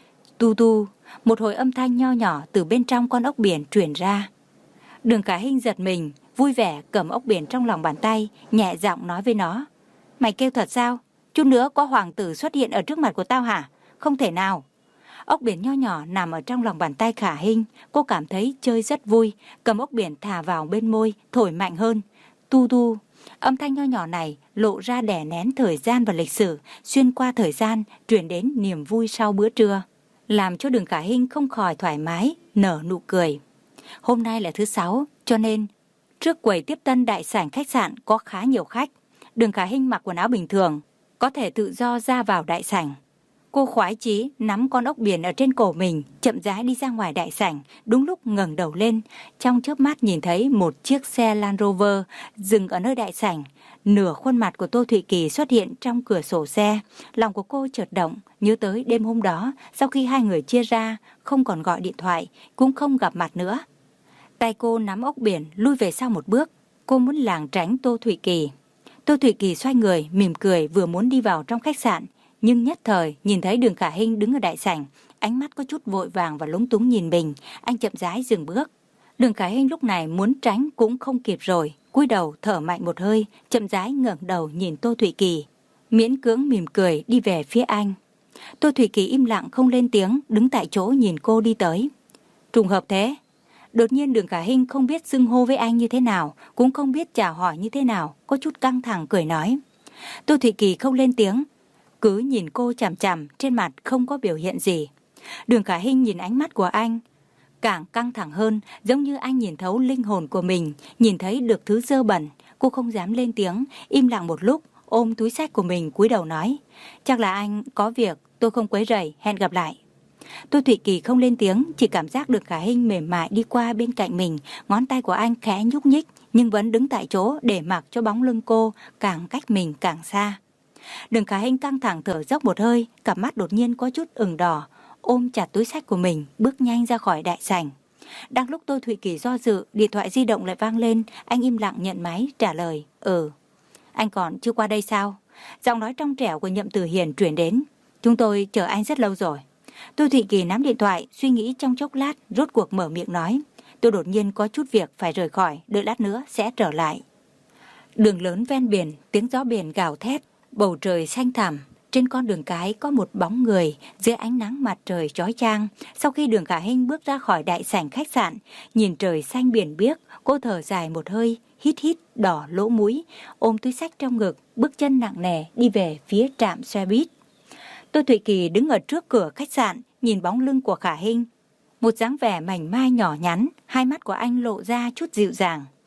Tu tu, một hồi âm thanh nho nhỏ từ bên trong con ốc biển truyền ra. Đường Khả Hinh giật mình, vui vẻ cầm ốc biển trong lòng bàn tay, nhẹ giọng nói với nó: "Mày kêu thật sao? Chút nữa có hoàng tử xuất hiện ở trước mặt của tao hả? Không thể nào." Ốc biển nho nhỏ nằm ở trong lòng bàn tay Khả Hinh, cô cảm thấy chơi rất vui, cầm ốc biển thả vào bên môi, thổi mạnh hơn. Tu tu, âm thanh nho nhỏ này lộ ra đè nén thời gian và lịch sử, xuyên qua thời gian, truyền đến niềm vui sau bữa trưa, làm cho Đường Khả Hinh không khỏi thoải mái, nở nụ cười. Hôm nay là thứ sáu, cho nên trước quầy tiếp tân đại sảnh khách sạn có khá nhiều khách. Đường Khả Hinh mặc quần áo bình thường, có thể tự do ra vào đại sảnh. Cô khoái chí nắm con ốc biển ở trên cổ mình, chậm rãi đi ra ngoài đại sảnh. Đúng lúc ngẩng đầu lên, trong chớp mắt nhìn thấy một chiếc xe Land Rover dừng ở nơi đại sảnh. Nửa khuôn mặt của Tô Thụy Kỳ xuất hiện trong cửa sổ xe. Lòng của cô chợt động, nhớ tới đêm hôm đó, sau khi hai người chia ra, không còn gọi điện thoại, cũng không gặp mặt nữa. Tay cô nắm ốc biển lui về sau một bước, cô muốn lảng tránh Tô Thụy Kỳ. Tô Thụy Kỳ xoay người, mỉm cười vừa muốn đi vào trong khách sạn, nhưng nhất thời nhìn thấy Đường Khả Hinh đứng ở đại sảnh, ánh mắt có chút vội vàng và lúng túng nhìn mình, anh chậm rãi dừng bước. Đường Khả Hinh lúc này muốn tránh cũng không kịp rồi, cúi đầu thở mạnh một hơi, chậm rãi ngẩng đầu nhìn Tô Thụy Kỳ, miễn cưỡng mỉm cười đi về phía anh. Tô Thụy Kỳ im lặng không lên tiếng, đứng tại chỗ nhìn cô đi tới. Trùng hợp thế. Đột nhiên Đường Khả Hinh không biết xưng hô với anh như thế nào, cũng không biết chào hỏi như thế nào, có chút căng thẳng cười nói. Tô Thụy Kỳ không lên tiếng, cứ nhìn cô chằm chằm, trên mặt không có biểu hiện gì. Đường Khả Hinh nhìn ánh mắt của anh, càng căng thẳng hơn, giống như anh nhìn thấu linh hồn của mình, nhìn thấy được thứ dơ bẩn. Cô không dám lên tiếng, im lặng một lúc, ôm túi xách của mình cúi đầu nói: "Chắc là anh có việc, tôi không quấy rầy, hẹn gặp lại." Tô Thụy Kỳ không lên tiếng, chỉ cảm giác được Khả Hinh mềm mại đi qua bên cạnh mình, ngón tay của anh khẽ nhúc nhích, nhưng vẫn đứng tại chỗ để mặc cho bóng lưng cô càng cách mình càng xa. Đường Khả Hinh căng thẳng thở dốc một hơi, cặp mắt đột nhiên có chút ửng đỏ, ôm chặt túi xách của mình, bước nhanh ra khỏi đại sảnh. Đang lúc Tô Thụy Kỳ do dự, điện thoại di động lại vang lên, anh im lặng nhận máy, trả lời: "Ừ." "Anh còn chưa qua đây sao?" Giọng nói trong trẻo của Nhậm Tử Hiền truyền đến. "Chúng tôi chờ anh rất lâu rồi." Tô Thụy Kỳ nắm điện thoại, suy nghĩ trong chốc lát, rốt cuộc mở miệng nói: "Tôi đột nhiên có chút việc phải rời khỏi, đợi lát nữa sẽ trở lại." Đường lớn ven biển, tiếng gió biển gào thét, bầu trời xanh thẳm. Trên con đường cái có một bóng người dưới ánh nắng mặt trời chói chang. Sau khi Đường Khả Hinh bước ra khỏi đại sảnh khách sạn, nhìn trời xanh biển biếc, cô thở dài một hơi, hít hít đỏ lỗ mũi, ôm túi xách trong ngực, bước chân nặng nề đi về phía trạm xe buýt. Tô Thụy Kỳ đứng ở trước cửa khách sạn, nhìn bóng lưng của Khả Hinh, một dáng vẻ mảnh mai nhỏ nhắn, hai mắt của anh lộ ra chút dịu dàng.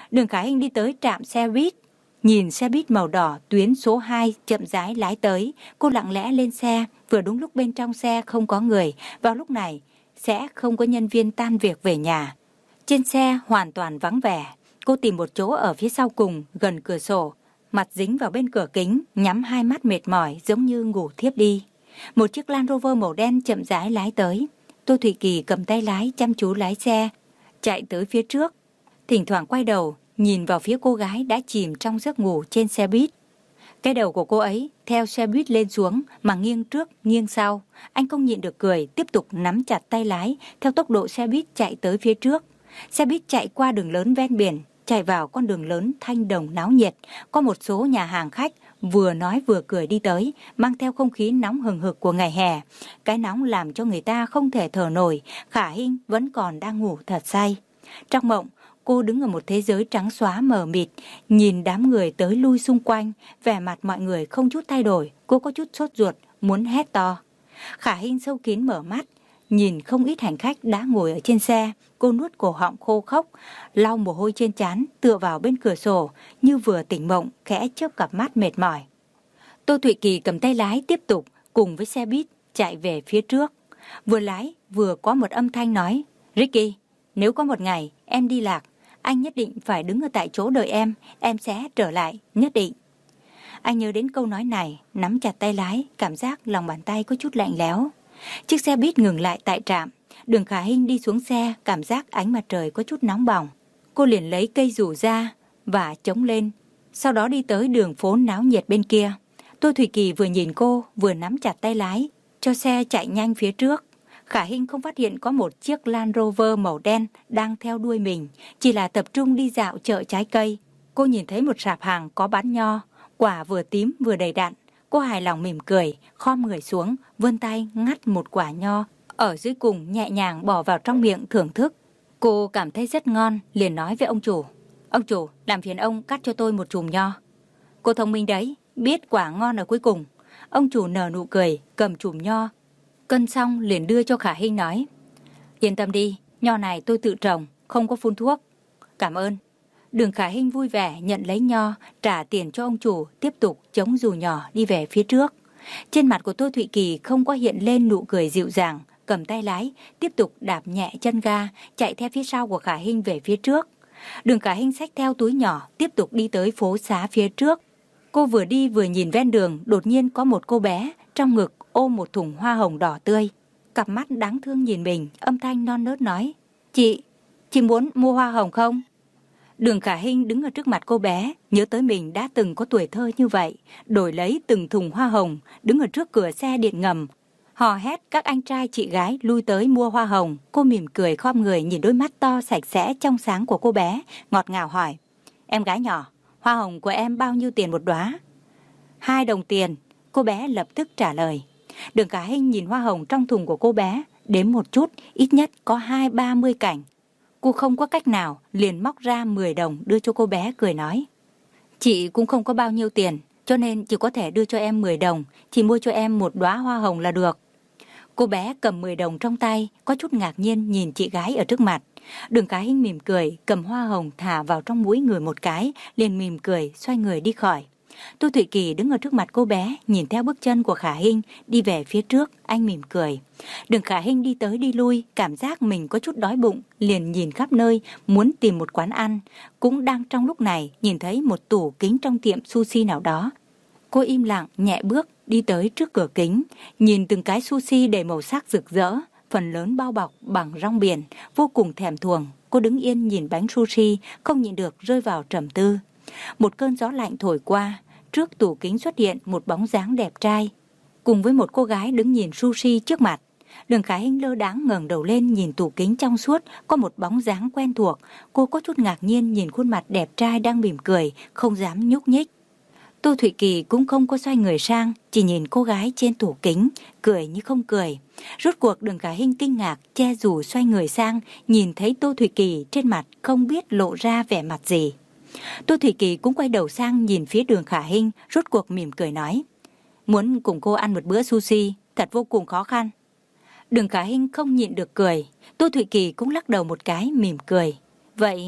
Đường Khả Hinh đi tới trạm xe buýt. Nhìn xe buýt màu đỏ tuyến số hai chậm rãi lái tới, cô lặng lẽ lên xe, vừa đúng lúc bên trong xe không có người, vào lúc này sẽ không có nhân viên tan việc về nhà. Trên xe hoàn toàn vắng vẻ, cô tìm một chỗ ở phía sau cùng, gần cửa sổ, mặt dính vào bên cửa kính, nhắm hai mắt mệt mỏi giống như ngủ thiếp đi. Một chiếc Land Rover màu đen chậm rãi lái tới. Tô Thụy Kỳ cầm tay lái chăm chú lái xe, chạy tới phía trước, thỉnh thoảng quay đầu, nhìn vào phía cô gái đã chìm trong giấc ngủ trên xe buýt. Cái đầu của cô ấy theo xe buýt lên xuống mà nghiêng trước nghiêng sau. Anh không nhịn được cười, tiếp tục nắm chặt tay lái theo tốc độ xe buýt chạy tới phía trước. Xe buýt chạy qua đường lớn ven biển, chạy vào con đường lớn thanh đồng náo nhiệt. Có một số nhà hàng khách vừa nói vừa cười đi tới, mang theo không khí nóng hừng hực của ngày hè. Cái nóng làm cho người ta không thể thở nổi. Khả Hinh vẫn còn đang ngủ thật say. Trong mộng, cô đứng ở một thế giới trắng xóa mờ mịt, nhìn đám người tới lui xung quanh, vẻ mặt mọi người không chút thay đổi. Cô có chút sốt ruột, muốn hét to. Khả Hinh sâu kín mở mắt, nhìn không ít hành khách đã ngồi ở trên xe. Cô nuốt cổ họng khô khốc, lau mồ hôi trên trán, tựa vào bên cửa sổ, như vừa tỉnh mộng, khẽ chớp cặp mắt mệt mỏi. Tô Thụy Kỳ cầm tay lái tiếp tục cùng với xe buýt chạy về phía trước. Vừa lái, vừa có một âm thanh nói, Ricky, nếu có một ngày em đi lạc, anh nhất định phải đứng ở tại chỗ đợi em, em sẽ trở lại, nhất định. Anh nhớ đến câu nói này, nắm chặt tay lái, cảm giác lòng bàn tay có chút lạnh lẽo. Chiếc xe buýt ngừng lại tại trạm. Đường Khả Hinh đi xuống xe, cảm giác ánh mặt trời có chút nóng bỏng. Cô liền lấy cây rủ ra và chống lên, sau đó đi tới đường phố náo nhiệt bên kia. Tô Thụy Kỳ vừa nhìn cô, vừa nắm chặt tay lái, cho xe chạy nhanh phía trước. Khả Hinh không phát hiện có một chiếc Land Rover màu đen đang theo đuôi mình, chỉ là tập trung đi dạo chợ trái cây. Cô nhìn thấy một sạp hàng có bán nho, quả vừa tím vừa đầy đặn. Cô hài lòng mỉm cười, khom người xuống, vươn tay ngắt một quả nho ở dưới cùng, nhẹ nhàng bỏ vào trong miệng thưởng thức. Cô cảm thấy rất ngon, liền nói với ông chủ, ông chủ, làm phiền ông cắt cho tôi một chùm nho. Cô thông minh đấy, biết quả ngon ở cuối cùng. Ông chủ nở nụ cười, cầm chùm nho, cân xong liền đưa cho Khả Hinh nói, yên tâm đi, nho này tôi tự trồng, không có phun thuốc. Cảm ơn. Đường Khả Hinh vui vẻ nhận lấy nho, trả tiền cho ông chủ, tiếp tục chống dù nhỏ đi về phía trước. Trên mặt của Tô Thụy Kỳ không có hiện lên nụ cười dịu dàng, cầm tay lái, tiếp tục đạp nhẹ chân ga, chạy theo phía sau của Khả Hinh về phía trước. Đường Khả Hinh xách theo túi nhỏ, tiếp tục đi tới phố xá phía trước. Cô vừa đi vừa nhìn ven đường, đột nhiên có một cô bé trong ngực ôm một thùng hoa hồng đỏ tươi. Cặp mắt đáng thương nhìn mình, âm thanh non nớt nói, Chị, chị muốn mua hoa hồng không? Đường Khả Hinh đứng ở trước mặt cô bé, nhớ tới mình đã từng có tuổi thơ như vậy, đổi lấy từng thùng hoa hồng, đứng ở trước cửa xe điện ngầm, hò hét các anh trai chị gái lui tới mua hoa hồng. Cô mỉm cười khom người nhìn đôi mắt to sạch sẽ trong sáng của cô bé, ngọt ngào hỏi, em gái nhỏ, hoa hồng của em bao nhiêu tiền một đóa? Hai đồng tiền, cô bé lập tức trả lời. Đường Khả Hinh nhìn hoa hồng trong thùng của cô bé, đếm một chút, ít nhất có hai ba mươi cảnh. Cô không có cách nào, liền móc ra mười đồng đưa cho cô bé, cười nói, chị cũng không có bao nhiêu tiền, cho nên chỉ có thể đưa cho em mười đồng, chỉ mua cho em một đóa hoa hồng là được. Cô bé cầm mười đồng trong tay, có chút ngạc nhiên nhìn chị gái ở trước mặt. Đường Khả Hinh mỉm cười, cầm hoa hồng thả vào trong mũi người một cái, liền mỉm cười, xoay người đi khỏi. Tô Thụy Kỳ đứng ở trước mặt cô bé, nhìn theo bước chân của Khả Hinh đi về phía trước, anh mỉm cười. Đường Khả Hinh đi tới đi lui, cảm giác mình có chút đói bụng, liền nhìn khắp nơi, muốn tìm một quán ăn. Cũng đang trong lúc này, nhìn thấy một tủ kính trong tiệm sushi nào đó. Cô im lặng, nhẹ bước, đi tới trước cửa kính, nhìn từng cái sushi đầy màu sắc rực rỡ, phần lớn bao bọc bằng rong biển, vô cùng thèm thuồng. Cô đứng yên nhìn bánh sushi, không nhịn được rơi vào trầm tư. Một cơn gió lạnh thổi qua, trước tủ kính xuất hiện một bóng dáng đẹp trai, cùng với một cô gái đứng nhìn sushi trước mặt. Đường Khả Hinh lơ đãng ngẩng đầu lên nhìn tủ kính trong suốt, có một bóng dáng quen thuộc. Cô có chút ngạc nhiên nhìn khuôn mặt đẹp trai đang mỉm cười, không dám nhúc nhích. Tô Thụy Kỳ cũng không có xoay người sang, chỉ nhìn cô gái trên tủ kính, cười như không cười. Rốt cuộc Đường Khả Hinh kinh ngạc, che dù xoay người sang, nhìn thấy Tô Thụy Kỳ trên mặt không biết lộ ra vẻ mặt gì. Tô Thụy Kỳ cũng quay đầu sang nhìn phía Đường Khả Hinh, rốt cuộc mỉm cười nói, muốn cùng cô ăn một bữa sushi, thật vô cùng khó khăn. Đường Khả Hinh không nhịn được cười, Tô Thụy Kỳ cũng lắc đầu một cái, mỉm cười. Vậy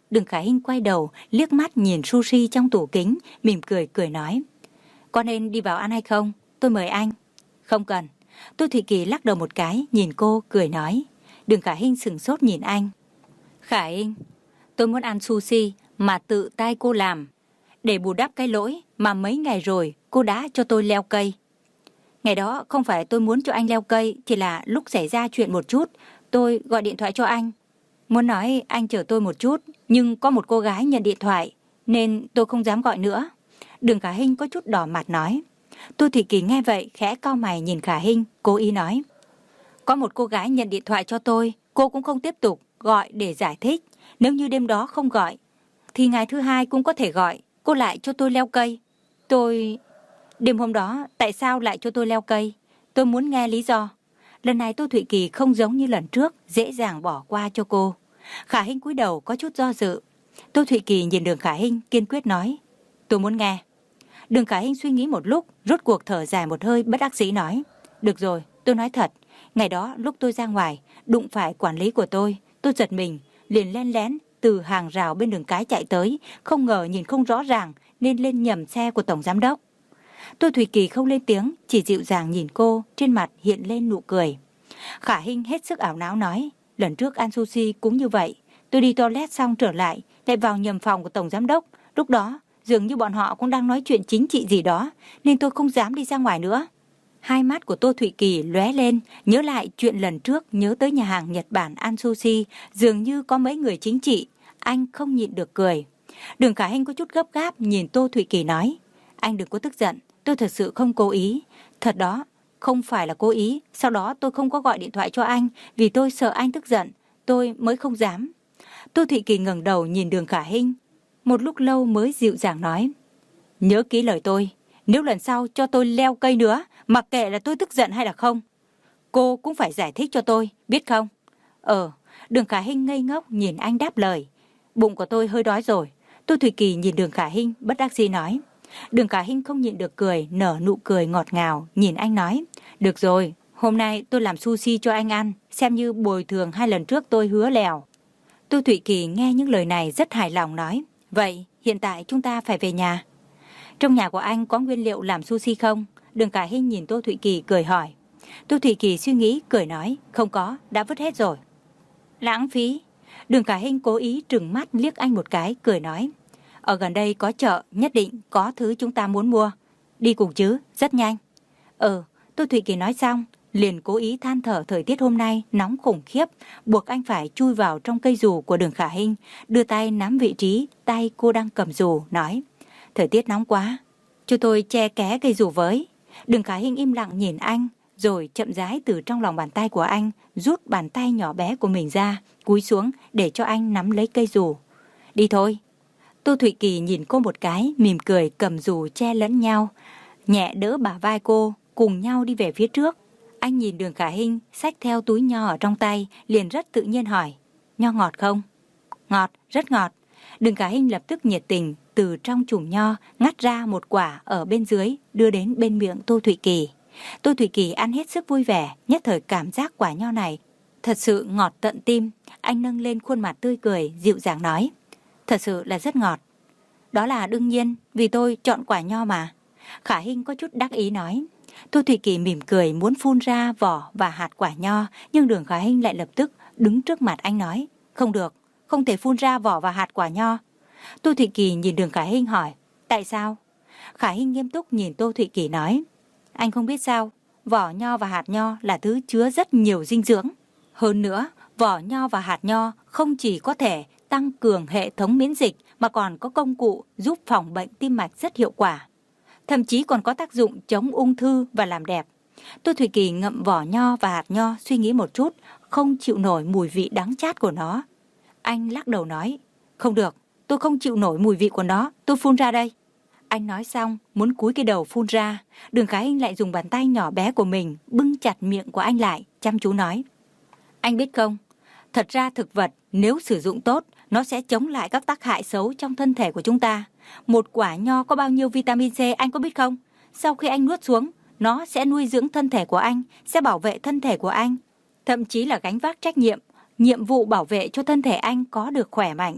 Đường Khả Hinh quay đầu, liếc mắt nhìn sushi trong tủ kính, mỉm cười cười nói. Có nên đi vào ăn hay không? Tôi mời anh. Không cần. Tô Thụy Kỳ lắc đầu một cái, nhìn cô, cười nói. Đường Khả Hinh sửng sốt nhìn anh. Khả Hinh, tôi muốn ăn sushi mà tự tay cô làm, để bù đắp cái lỗi mà mấy ngày rồi cô đã cho tôi leo cây. Ngày đó không phải tôi muốn cho anh leo cây, chỉ là lúc xảy ra chuyện một chút, tôi gọi điện thoại cho anh. Muốn nói anh chờ tôi một chút, nhưng có một cô gái nhận điện thoại, nên tôi không dám gọi nữa. Đường Khả Hinh có chút đỏ mặt nói. Tô Thụy Kỳ nghe vậy, khẽ cau mày nhìn Khả Hinh, cố ý nói. Có một cô gái nhận điện thoại cho tôi, cô cũng không tiếp tục gọi để giải thích. Nếu như đêm đó không gọi, thì ngày thứ hai cũng có thể gọi, cô lại cho tôi leo cây. Tôi... Đêm hôm đó, tại sao lại cho tôi leo cây? Tôi muốn nghe lý do. Lần này Tô Thụy Kỳ không giống như lần trước, dễ dàng bỏ qua cho cô. Khả Hinh cúi đầu có chút do dự. Tô Thụy Kỳ nhìn Đường Khả Hinh kiên quyết nói. Tôi muốn nghe. Đường Khả Hinh suy nghĩ một lúc, rốt cuộc thở dài một hơi bất đắc dĩ nói. Được rồi, tôi nói thật. Ngày đó lúc tôi ra ngoài, đụng phải quản lý của tôi. Tôi giật mình, liền len lén từ hàng rào bên đường cái chạy tới. Không ngờ nhìn không rõ ràng nên lên nhầm xe của Tổng Giám Đốc. Tô Thụy Kỳ không lên tiếng, chỉ dịu dàng nhìn cô, trên mặt hiện lên nụ cười. Khả Hinh hết sức ảo não nói. Lần trước ăn sushi cũng như vậy. Tôi đi toilet xong trở lại, lại vào nhầm phòng của Tổng Giám Đốc. Lúc đó dường như bọn họ cũng đang nói chuyện chính trị gì đó, nên tôi không dám đi ra ngoài nữa. Hai mắt của Tô Thụy Kỳ lóe lên, nhớ lại chuyện lần trước nhớ tới nhà hàng Nhật Bản ăn sushi, dường như có mấy người chính trị, anh không nhịn được cười. Đường Khả Hinh có chút gấp gáp nhìn Tô Thụy Kỳ nói, anh đừng có tức giận, tôi thật sự không cố ý. Thật đó, không phải là cố ý, sau đó tôi không có gọi điện thoại cho anh, vì tôi sợ anh tức giận, tôi mới không dám. Tô Thụy Kỳ ngẩng đầu nhìn Đường Khả Hinh, một lúc lâu mới dịu dàng nói, nhớ kỹ lời tôi, nếu lần sau cho tôi leo cây nữa, mặc kệ là tôi tức giận hay là không, cô cũng phải giải thích cho tôi, biết không? Ờ, Đường Khả Hinh ngây ngốc nhìn anh đáp lời, bụng của tôi hơi đói rồi. Tô Thụy Kỳ nhìn Đường Khả Hinh bất đắc dĩ nói. Đường Khả Hinh không nhịn được cười, nở nụ cười ngọt ngào, nhìn anh nói, được rồi, hôm nay tôi làm sushi cho anh ăn, xem như bồi thường hai lần trước tôi hứa lèo. Tô Thụy Kỳ nghe những lời này rất hài lòng nói, vậy hiện tại chúng ta phải về nhà. Trong nhà của anh có nguyên liệu làm sushi không? Đường Khả Hinh nhìn Tô Thụy Kỳ cười hỏi. Tô Thụy Kỳ suy nghĩ cười nói, không có, đã vứt hết rồi. Lãng phí. Đường Khả Hinh cố ý trừng mắt liếc anh một cái, cười nói, ở gần đây có chợ, nhất định có thứ chúng ta muốn mua. Đi cùng chứ, rất nhanh. Ừ, Tô Thụy Kỳ nói xong, liền cố ý than thở thời tiết hôm nay nóng khủng khiếp, buộc anh phải chui vào trong cây dù của Đường Khả Hinh, đưa tay nắm vị trí tay cô đang cầm dù, nói, thời tiết nóng quá, cho tôi che ké cây dù với. Đường Khả Hinh im lặng nhìn anh, rồi chậm rãi từ trong lòng bàn tay của anh rút bàn tay nhỏ bé của mình ra, cúi xuống để cho anh nắm lấy cây dù. Đi thôi. Tô Thụy Kỳ nhìn cô một cái, mỉm cười cầm dù che lẫn nhau, nhẹ đỡ bả vai cô, cùng nhau đi về phía trước. Anh nhìn Đường Khả Hinh xách theo túi nho ở trong tay, liền rất tự nhiên hỏi, nho ngọt không? Ngọt, rất ngọt. Đường Khả Hinh lập tức nhiệt tình từ trong chùm nho ngắt ra một quả ở bên dưới, đưa đến bên miệng Tô Thụy Kỳ. Tô Thụy Kỳ ăn hết sức vui vẻ, nhất thời cảm giác quả nho này thật sự ngọt tận tim. Anh nâng lên khuôn mặt tươi cười, dịu dàng nói, thật sự là rất ngọt. Đó là đương nhiên, vì tôi chọn quả nho mà. Khả Hinh có chút đắc ý nói. Tô Thụy Kỳ mỉm cười muốn phun ra vỏ và hạt quả nho, nhưng Đường Khả Hinh lại lập tức đứng trước mặt anh nói, không được, không thể phun ra vỏ và hạt quả nho. Tô Thụy Kỳ nhìn Đường Khả Hinh hỏi, tại sao? Khả Hinh nghiêm túc nhìn Tô Thụy Kỳ nói, anh không biết sao, vỏ nho và hạt nho là thứ chứa rất nhiều dinh dưỡng. Hơn nữa, vỏ nho và hạt nho không chỉ có thể tăng cường hệ thống miễn dịch mà còn có công cụ giúp phòng bệnh tim mạch rất hiệu quả. Thậm chí còn có tác dụng chống ung thư và làm đẹp. Tô Thụy Kỳ ngậm vỏ nho và hạt nho suy nghĩ một chút, không chịu nổi mùi vị đắng chát của nó. Anh lắc đầu nói, không được, tôi không chịu nổi mùi vị của nó, tôi phun ra đây. Anh nói xong, muốn cúi cái đầu phun ra. Đường Khả Hinh lại dùng bàn tay nhỏ bé của mình bưng chặt miệng của anh lại, chăm chú nói, anh biết không, thật ra thực vật nếu sử dụng tốt, nó sẽ chống lại các tác hại xấu trong thân thể của chúng ta. Một quả nho có bao nhiêu vitamin C anh có biết không? Sau khi anh nuốt xuống, nó sẽ nuôi dưỡng thân thể của anh, sẽ bảo vệ thân thể của anh, thậm chí là gánh vác trách nhiệm, nhiệm vụ bảo vệ cho thân thể anh có được khỏe mạnh.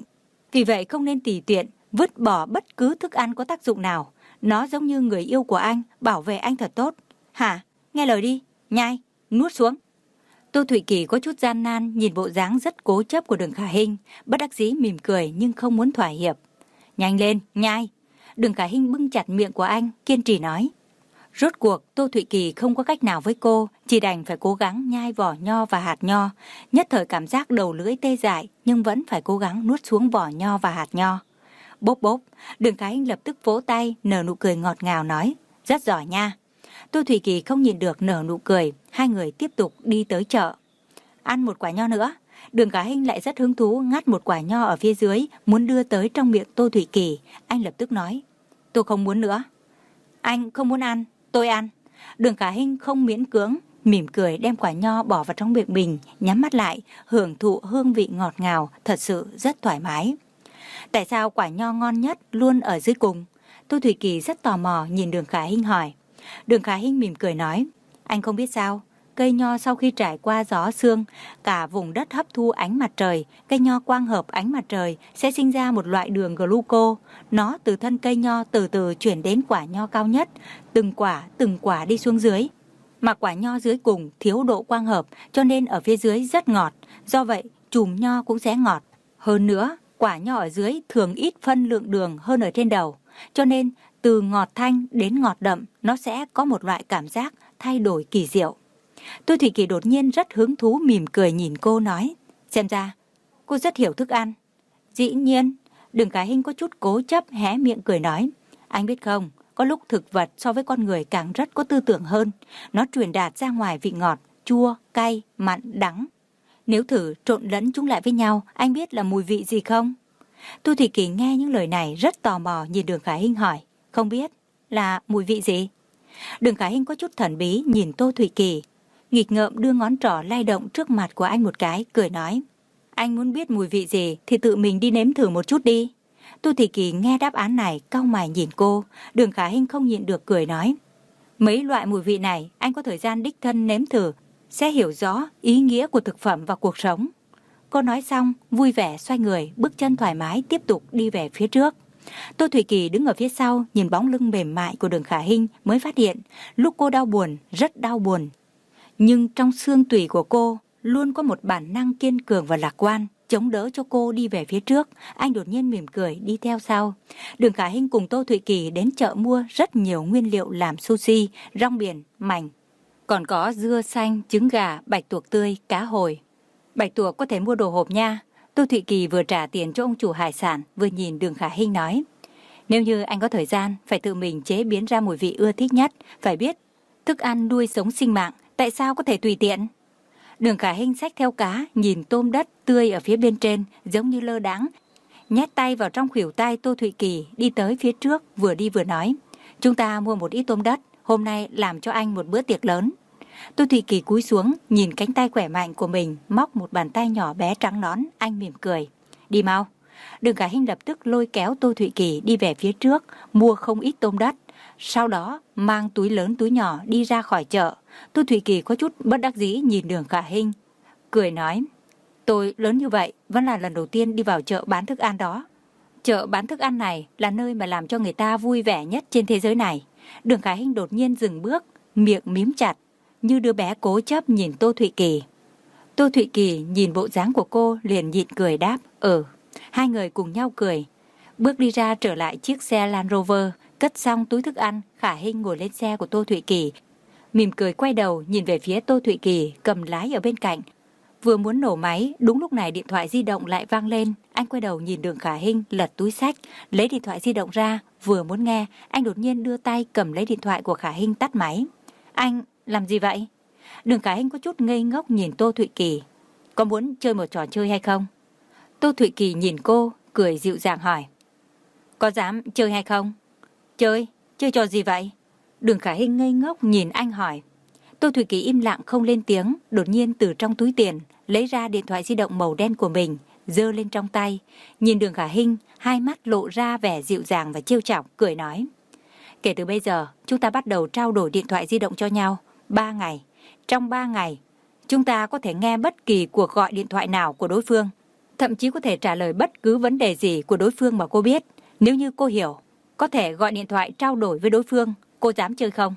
Vì vậy không nên tùy tiện vứt bỏ bất cứ thức ăn có tác dụng nào. Nó giống như người yêu của anh, bảo vệ anh thật tốt. Hả? Nghe lời đi, nhai, nuốt xuống. Tô Thụy Kỳ có chút gian nan nhìn bộ dáng rất cố chấp của Đường Khả Hinh, bất đắc dĩ mỉm cười nhưng không muốn thỏa hiệp. Nhanh lên, nhai. Đường Khả Hinh bưng chặt miệng của anh, kiên trì nói. Rốt cuộc Tô Thụy Kỳ không có cách nào với cô, chỉ đành phải cố gắng nhai vỏ nho và hạt nho. Nhất thời cảm giác đầu lưỡi tê dại nhưng vẫn phải cố gắng nuốt xuống vỏ nho và hạt nho. Bốp bốp, Đường Khả Hinh lập tức vỗ tay, nở nụ cười ngọt ngào nói. Rất giỏi nha. Tô Thụy Kỳ không nhìn được nở nụ cười, hai người tiếp tục đi tới chợ. Ăn một quả nho nữa. Đường Khả Hinh lại rất hứng thú ngắt một quả nho ở phía dưới, muốn đưa tới trong miệng Tô Thụy Kỳ. Anh lập tức nói. Tôi không muốn nữa. Anh không muốn ăn, tôi ăn. Đường Khả Hinh không miễn cưỡng, mỉm cười đem quả nho bỏ vào trong miệng mình, nhắm mắt lại, hưởng thụ hương vị ngọt ngào, thật sự rất thoải mái. Tại sao quả nho ngon nhất luôn ở dưới cùng? Tô Thụy Kỳ rất tò mò nhìn Đường Khả Hinh hỏi. Đường Khả Hinh mỉm cười nói. Anh không biết sao, cây nho sau khi trải qua gió sương, cả vùng đất hấp thu ánh mặt trời, cây nho quang hợp ánh mặt trời sẽ sinh ra một loại đường gluco. Nó từ thân cây nho từ từ chuyển đến quả nho cao nhất, từng quả từng quả đi xuống dưới. Mà quả nho dưới cùng thiếu độ quang hợp cho nên ở phía dưới rất ngọt, do vậy chùm nho cũng sẽ ngọt. Hơn nữa, quả nho ở dưới thường ít phân lượng đường hơn ở trên đầu, cho nên từ ngọt thanh đến ngọt đậm nó sẽ có một loại cảm giác thay đổi kỳ diệu. Tô Thụy Kỳ đột nhiên rất hứng thú mỉm cười nhìn cô nói. Xem ra, cô rất hiểu thức ăn. Dĩ nhiên, Đường Khả Hinh có chút cố chấp hé miệng cười nói. Anh biết không, có lúc thực vật so với con người càng rất có tư tưởng hơn. Nó truyền đạt ra ngoài vị ngọt, chua, cay, mặn, đắng. Nếu thử trộn lẫn chúng lại với nhau, anh biết là mùi vị gì không? Tô Thụy Kỳ nghe những lời này rất tò mò nhìn Đường Khả Hinh hỏi. Không biết, là mùi vị gì? Đường Khả Hinh có chút thần bí nhìn Tô Thụy Kỳ. Nghịch ngợm đưa ngón trỏ lay động trước mặt của anh một cái, cười nói. Anh muốn biết mùi vị gì thì tự mình đi nếm thử một chút đi. Tô Thụy Kỳ nghe đáp án này cau mày nhìn cô. Đường Khả Hinh không nhịn được cười nói. Mấy loại mùi vị này anh có thời gian đích thân nếm thử, sẽ hiểu rõ ý nghĩa của thực phẩm và cuộc sống. Cô nói xong, vui vẻ xoay người, bước chân thoải mái tiếp tục đi về phía trước. Tô Thụy Kỳ đứng ở phía sau nhìn bóng lưng mềm mại của Đường Khả Hinh mới phát hiện lúc cô đau buồn, rất đau buồn. Nhưng trong xương tủy của cô luôn có một bản năng kiên cường và lạc quan, chống đỡ cho cô đi về phía trước. Anh đột nhiên mỉm cười đi theo sau. Đường Khả Hinh cùng Tô Thụy Kỳ đến chợ mua rất nhiều nguyên liệu làm sushi, rong biển, mảnh. Còn có dưa xanh, trứng gà, bạch tuộc tươi, cá hồi. Bạch tuộc có thể mua đồ hộp nha. Tô Thụy Kỳ vừa trả tiền cho ông chủ hải sản, vừa nhìn Đường Khả Hinh nói. Nếu như anh có thời gian, phải tự mình chế biến ra mùi vị ưa thích nhất. Phải biết, thức ăn nuôi sống sinh mạng, tại sao có thể tùy tiện? Đường Khả Hinh xách theo cá, nhìn tôm đất tươi ở phía bên trên, giống như lơ đãng, nhét tay vào trong khuỷu tay Tô Thụy Kỳ, đi tới phía trước, vừa đi vừa nói. Chúng ta mua một ít tôm đất, hôm nay làm cho anh một bữa tiệc lớn. Tô Thụy Kỳ cúi xuống, nhìn cánh tay khỏe mạnh của mình, móc một bàn tay nhỏ bé trắng nõn, anh mỉm cười. Đi mau. Đường Khả Hinh lập tức lôi kéo Tô Thụy Kỳ đi về phía trước, mua không ít tôm đất. Sau đó mang túi lớn túi nhỏ đi ra khỏi chợ. Tô Thụy Kỳ có chút bất đắc dĩ nhìn Đường Khả Hinh, cười nói. Tôi lớn như vậy, vẫn là lần đầu tiên đi vào chợ bán thức ăn đó. Chợ bán thức ăn này là nơi mà làm cho người ta vui vẻ nhất trên thế giới này. Đường Khả Hinh đột nhiên dừng bước, miệng mím chặt, như đứa bé cố chấp nhìn Tô Thụy Kỳ. Tô Thụy Kỳ nhìn bộ dáng của cô liền nhịn cười đáp. Ừ. Hai người cùng nhau cười, bước đi ra trở lại chiếc xe Land Rover. Cất xong túi thức ăn, Khả Hinh ngồi lên xe của Tô Thụy Kỳ, mỉm cười quay đầu nhìn về phía Tô Thụy Kỳ cầm lái ở bên cạnh. Vừa muốn nổ máy, đúng lúc này điện thoại di động lại vang lên. Anh quay đầu nhìn Đường Khả Hinh lật túi xách, lấy điện thoại di động ra, vừa muốn nghe, anh đột nhiên đưa tay cầm lấy điện thoại của Khả Hinh tắt máy. Anh làm gì vậy? Đường Khả Hinh có chút ngây ngốc nhìn Tô Thụy Kỳ. Có muốn chơi một trò chơi hay không? Tô Thụy Kỳ nhìn cô, cười dịu dàng hỏi. Có dám chơi hay không? Chơi? Chơi trò gì vậy? Đường Khả Hinh ngây ngốc nhìn anh hỏi. Tô Thụy Kỳ im lặng không lên tiếng, đột nhiên từ trong túi tiền lấy ra điện thoại di động màu đen của mình, giơ lên trong tay, nhìn Đường Khả Hinh, hai mắt lộ ra vẻ dịu dàng và trêu chọc, cười nói. Kể từ bây giờ, chúng ta bắt đầu trao đổi điện thoại di động cho nhau. Ba ngày. Trong ba ngày, chúng ta có thể nghe bất kỳ cuộc gọi điện thoại nào của đối phương. thậm chí có thể trả lời bất cứ vấn đề gì của đối phương mà cô biết. Nếu như cô hiểu, có thể gọi điện thoại trao đổi với đối phương. Cô dám chơi không?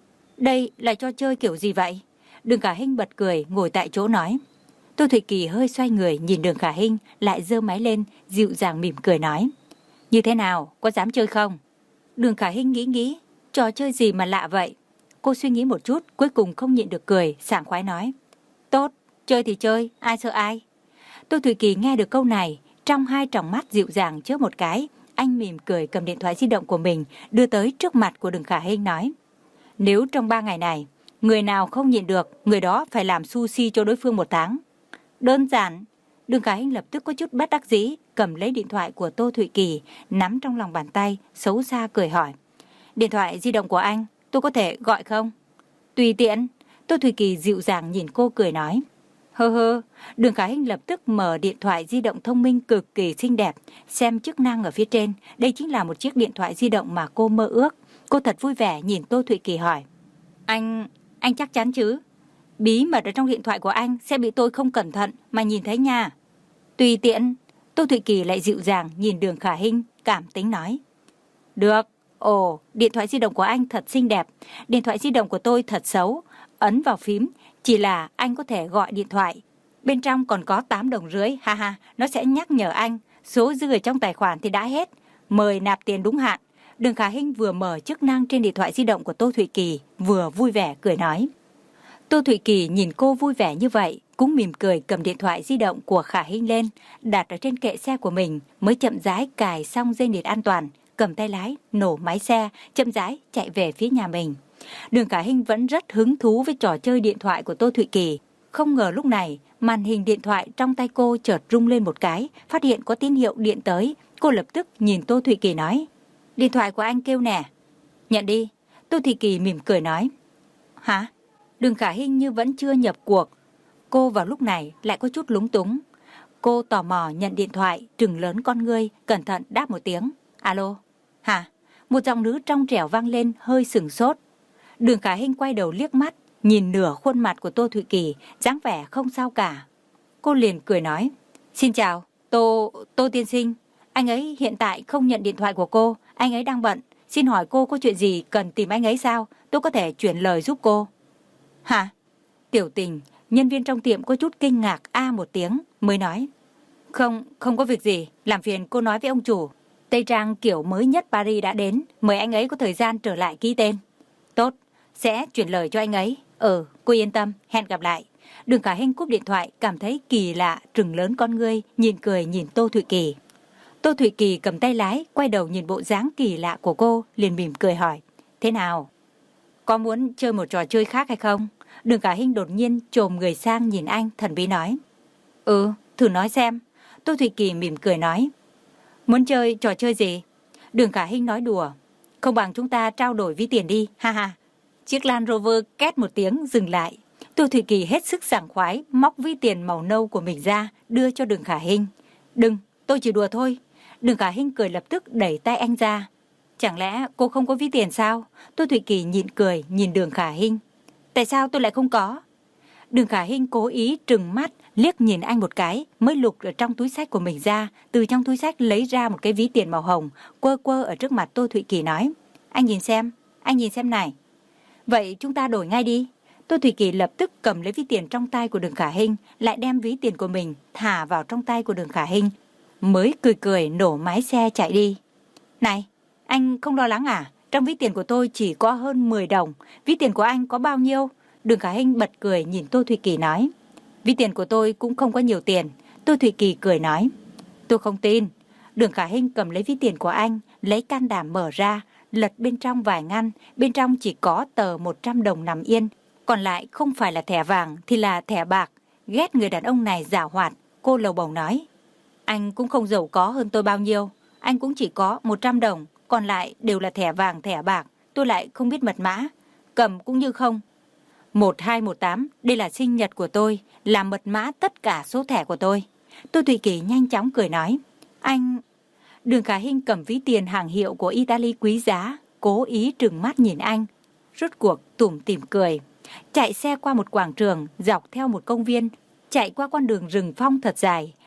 Đây là trò chơi kiểu gì vậy? Đường Khả Hinh bật cười, ngồi tại chỗ nói. Tô Thụy Kỳ hơi xoay người nhìn Đường Khả Hinh, lại giơ máy lên, dịu dàng mỉm cười nói. Như thế nào, có dám chơi không? Đường Khả Hinh nghĩ nghĩ, trò chơi gì mà lạ vậy? Cô suy nghĩ một chút, cuối cùng không nhịn được cười, sảng khoái nói. Tốt, chơi thì chơi, ai sợ ai? Tô Thụy Kỳ nghe được câu này, trong hai tròng mắt dịu dàng chớp một cái, anh mỉm cười cầm điện thoại di động của mình, đưa tới trước mặt của Đường Khả Hinh nói. Nếu trong ba ngày này, người nào không nhịn được, người đó phải làm sushi cho đối phương một tháng. Đơn giản. Đường Khả Hinh lập tức có chút bất đắc dĩ, cầm lấy điện thoại của Tô Thụy Kỳ, nắm trong lòng bàn tay, xấu xa cười hỏi. Điện thoại di động của anh, tôi có thể gọi không? Tùy tiện. Tô Thụy Kỳ dịu dàng nhìn cô cười nói. Hơ hơ. Đường Khả Hinh lập tức mở điện thoại di động thông minh cực kỳ xinh đẹp, xem chức năng ở phía trên. Đây chính là một chiếc điện thoại di động mà cô mơ ước. Cô thật vui vẻ nhìn Tô Thụy Kỳ hỏi. Anh, anh chắc chắn chứ? Bí mật ở trong điện thoại của anh sẽ bị tôi không cẩn thận mà nhìn thấy nha. Tùy tiện. Tô Thụy Kỳ lại dịu dàng nhìn Đường Khả Hinh, cảm tính nói. Được. Ồ, điện thoại di động của anh thật xinh đẹp. Điện thoại di động của tôi thật xấu. Ấn vào phím, chỉ là anh có thể gọi điện thoại. Bên trong còn có tám đồng rưỡi, ha ha, nó sẽ nhắc nhở anh. Số dư ở trong tài khoản thì đã hết. Mời nạp tiền đúng hạn. Đường Khả Hinh vừa mở chức năng trên điện thoại di động của Tô Thụy Kỳ, vừa vui vẻ cười nói. Tô Thụy Kỳ nhìn cô vui vẻ như vậy, cũng mỉm cười cầm điện thoại di động của Khả Hinh lên, đặt ở trên kệ xe của mình, mới chậm rãi cài xong dây nịt an toàn, cầm tay lái, nổ máy xe, chậm rãi chạy về phía nhà mình. Đường Khả Hinh vẫn rất hứng thú với trò chơi điện thoại của Tô Thụy Kỳ. Không ngờ lúc này, màn hình điện thoại trong tay cô chợt rung lên một cái, phát hiện có tín hiệu điện tới. Cô lập tức nhìn Tô Thụy Kỳ nói. Điện thoại của anh kêu nè. Nhận đi. Tô Thụy Kỳ mỉm cười nói. Hả? Đường Khả Hinh như vẫn chưa nhập cuộc. Cô vào lúc này lại có chút lúng túng. Cô tò mò nhận điện thoại, trừng lớn con ngươi, cẩn thận đáp một tiếng. Alo? Hả? Một giọng nữ trong trẻo vang lên, hơi sửng sốt. Đường Khả Hinh quay đầu liếc mắt, nhìn nửa khuôn mặt của Tô Thụy Kỳ, dáng vẻ không sao cả. Cô liền cười nói. Xin chào, Tô... Tô tiên sinh. Anh ấy hiện tại không nhận điện thoại của cô, anh ấy đang bận. Xin hỏi cô có chuyện gì cần tìm anh ấy sao? Tôi có thể chuyển lời giúp cô. Hả? Tiểu Tình, nhân viên trong tiệm có chút kinh ngạc a một tiếng, mới nói. Không, không có việc gì, làm phiền cô nói với ông chủ. Tây trang kiểu mới nhất Paris đã đến, mời anh ấy có thời gian trở lại ký tên. Tốt, sẽ chuyển lời cho anh ấy. Ừ, cô yên tâm, hẹn gặp lại. Đường Khả Hinh cúp điện thoại, cảm thấy kỳ lạ, trừng lớn con ngươi, nhìn cười nhìn Tô Thụy Kỳ. Tô Thụy Kỳ cầm tay lái, quay đầu nhìn bộ dáng kỳ lạ của cô, liền mỉm cười hỏi. Thế nào? Có muốn chơi một trò chơi khác hay không? Đường Khả Hinh đột nhiên chồm người sang nhìn anh, thần bí nói. Ừ, thử nói xem. Tô Thụy Kỳ mỉm cười nói. Muốn chơi trò chơi gì? Đường Khả Hinh nói đùa. Không bằng chúng ta trao đổi ví tiền đi, ha ha. Chiếc Land Rover két một tiếng dừng lại. Tô Thụy Kỳ hết sức sảng khoái, móc ví tiền màu nâu của mình ra, đưa cho Đường Khả Hinh. Đừng, tôi chỉ đùa thôi. Đường Khả Hinh cười lập tức đẩy tay anh ra. Chẳng lẽ cô không có ví tiền sao? Tô Thụy Kỳ nhịn cười, nhìn Đường Khả Hinh. Tại sao tôi lại không có? Đường Khả Hinh cố ý trừng mắt, liếc nhìn anh một cái, mới lục ở trong túi xách của mình ra, từ trong túi xách lấy ra một cái ví tiền màu hồng, quơ quơ ở trước mặt Tô Thụy Kỳ nói. Anh nhìn xem, anh nhìn xem này. Vậy chúng ta đổi ngay đi. Tô Thụy Kỳ lập tức cầm lấy ví tiền trong tay của Đường Khả Hinh, lại đem ví tiền của mình thả vào trong tay của Đường Khả Hinh, mới cười cười nổ máy xe chạy đi. Này, anh không lo lắng à? Trong ví tiền của tôi chỉ có hơn mười đồng, ví tiền của anh có bao nhiêu? Đường Khả Hinh bật cười nhìn Tô Thụy Kỳ nói. Ví tiền của tôi cũng không có nhiều tiền. Tô Thụy Kỳ cười nói. Tôi không tin. Đường Khả Hinh cầm lấy ví tiền của anh, lấy can đảm mở ra, lật bên trong vài ngăn, bên trong chỉ có tờ một trăm đồng nằm yên, còn lại không phải là thẻ vàng thì là thẻ bạc. Ghét người đàn ông này giảo hoạt, cô lầu bầu nói. Anh cũng không giàu có hơn tôi bao nhiêu, anh cũng chỉ có một trăm đồng, còn lại đều là thẻ vàng thẻ bạc, tôi lại không biết mật mã, cầm cũng như không. một hai một tám, đây là sinh nhật của tôi, là mật mã tất cả số thẻ của tôi. Tô Thụy Kỳ nhanh chóng cười nói. Anh... Đường Khả Hinh cầm ví tiền hàng hiệu của Italy quý giá, cố ý trừng mắt nhìn anh. Rốt cuộc tủm tỉm cười. Chạy xe qua một quảng trường, dọc theo một công viên, chạy qua con đường rừng phong thật dài,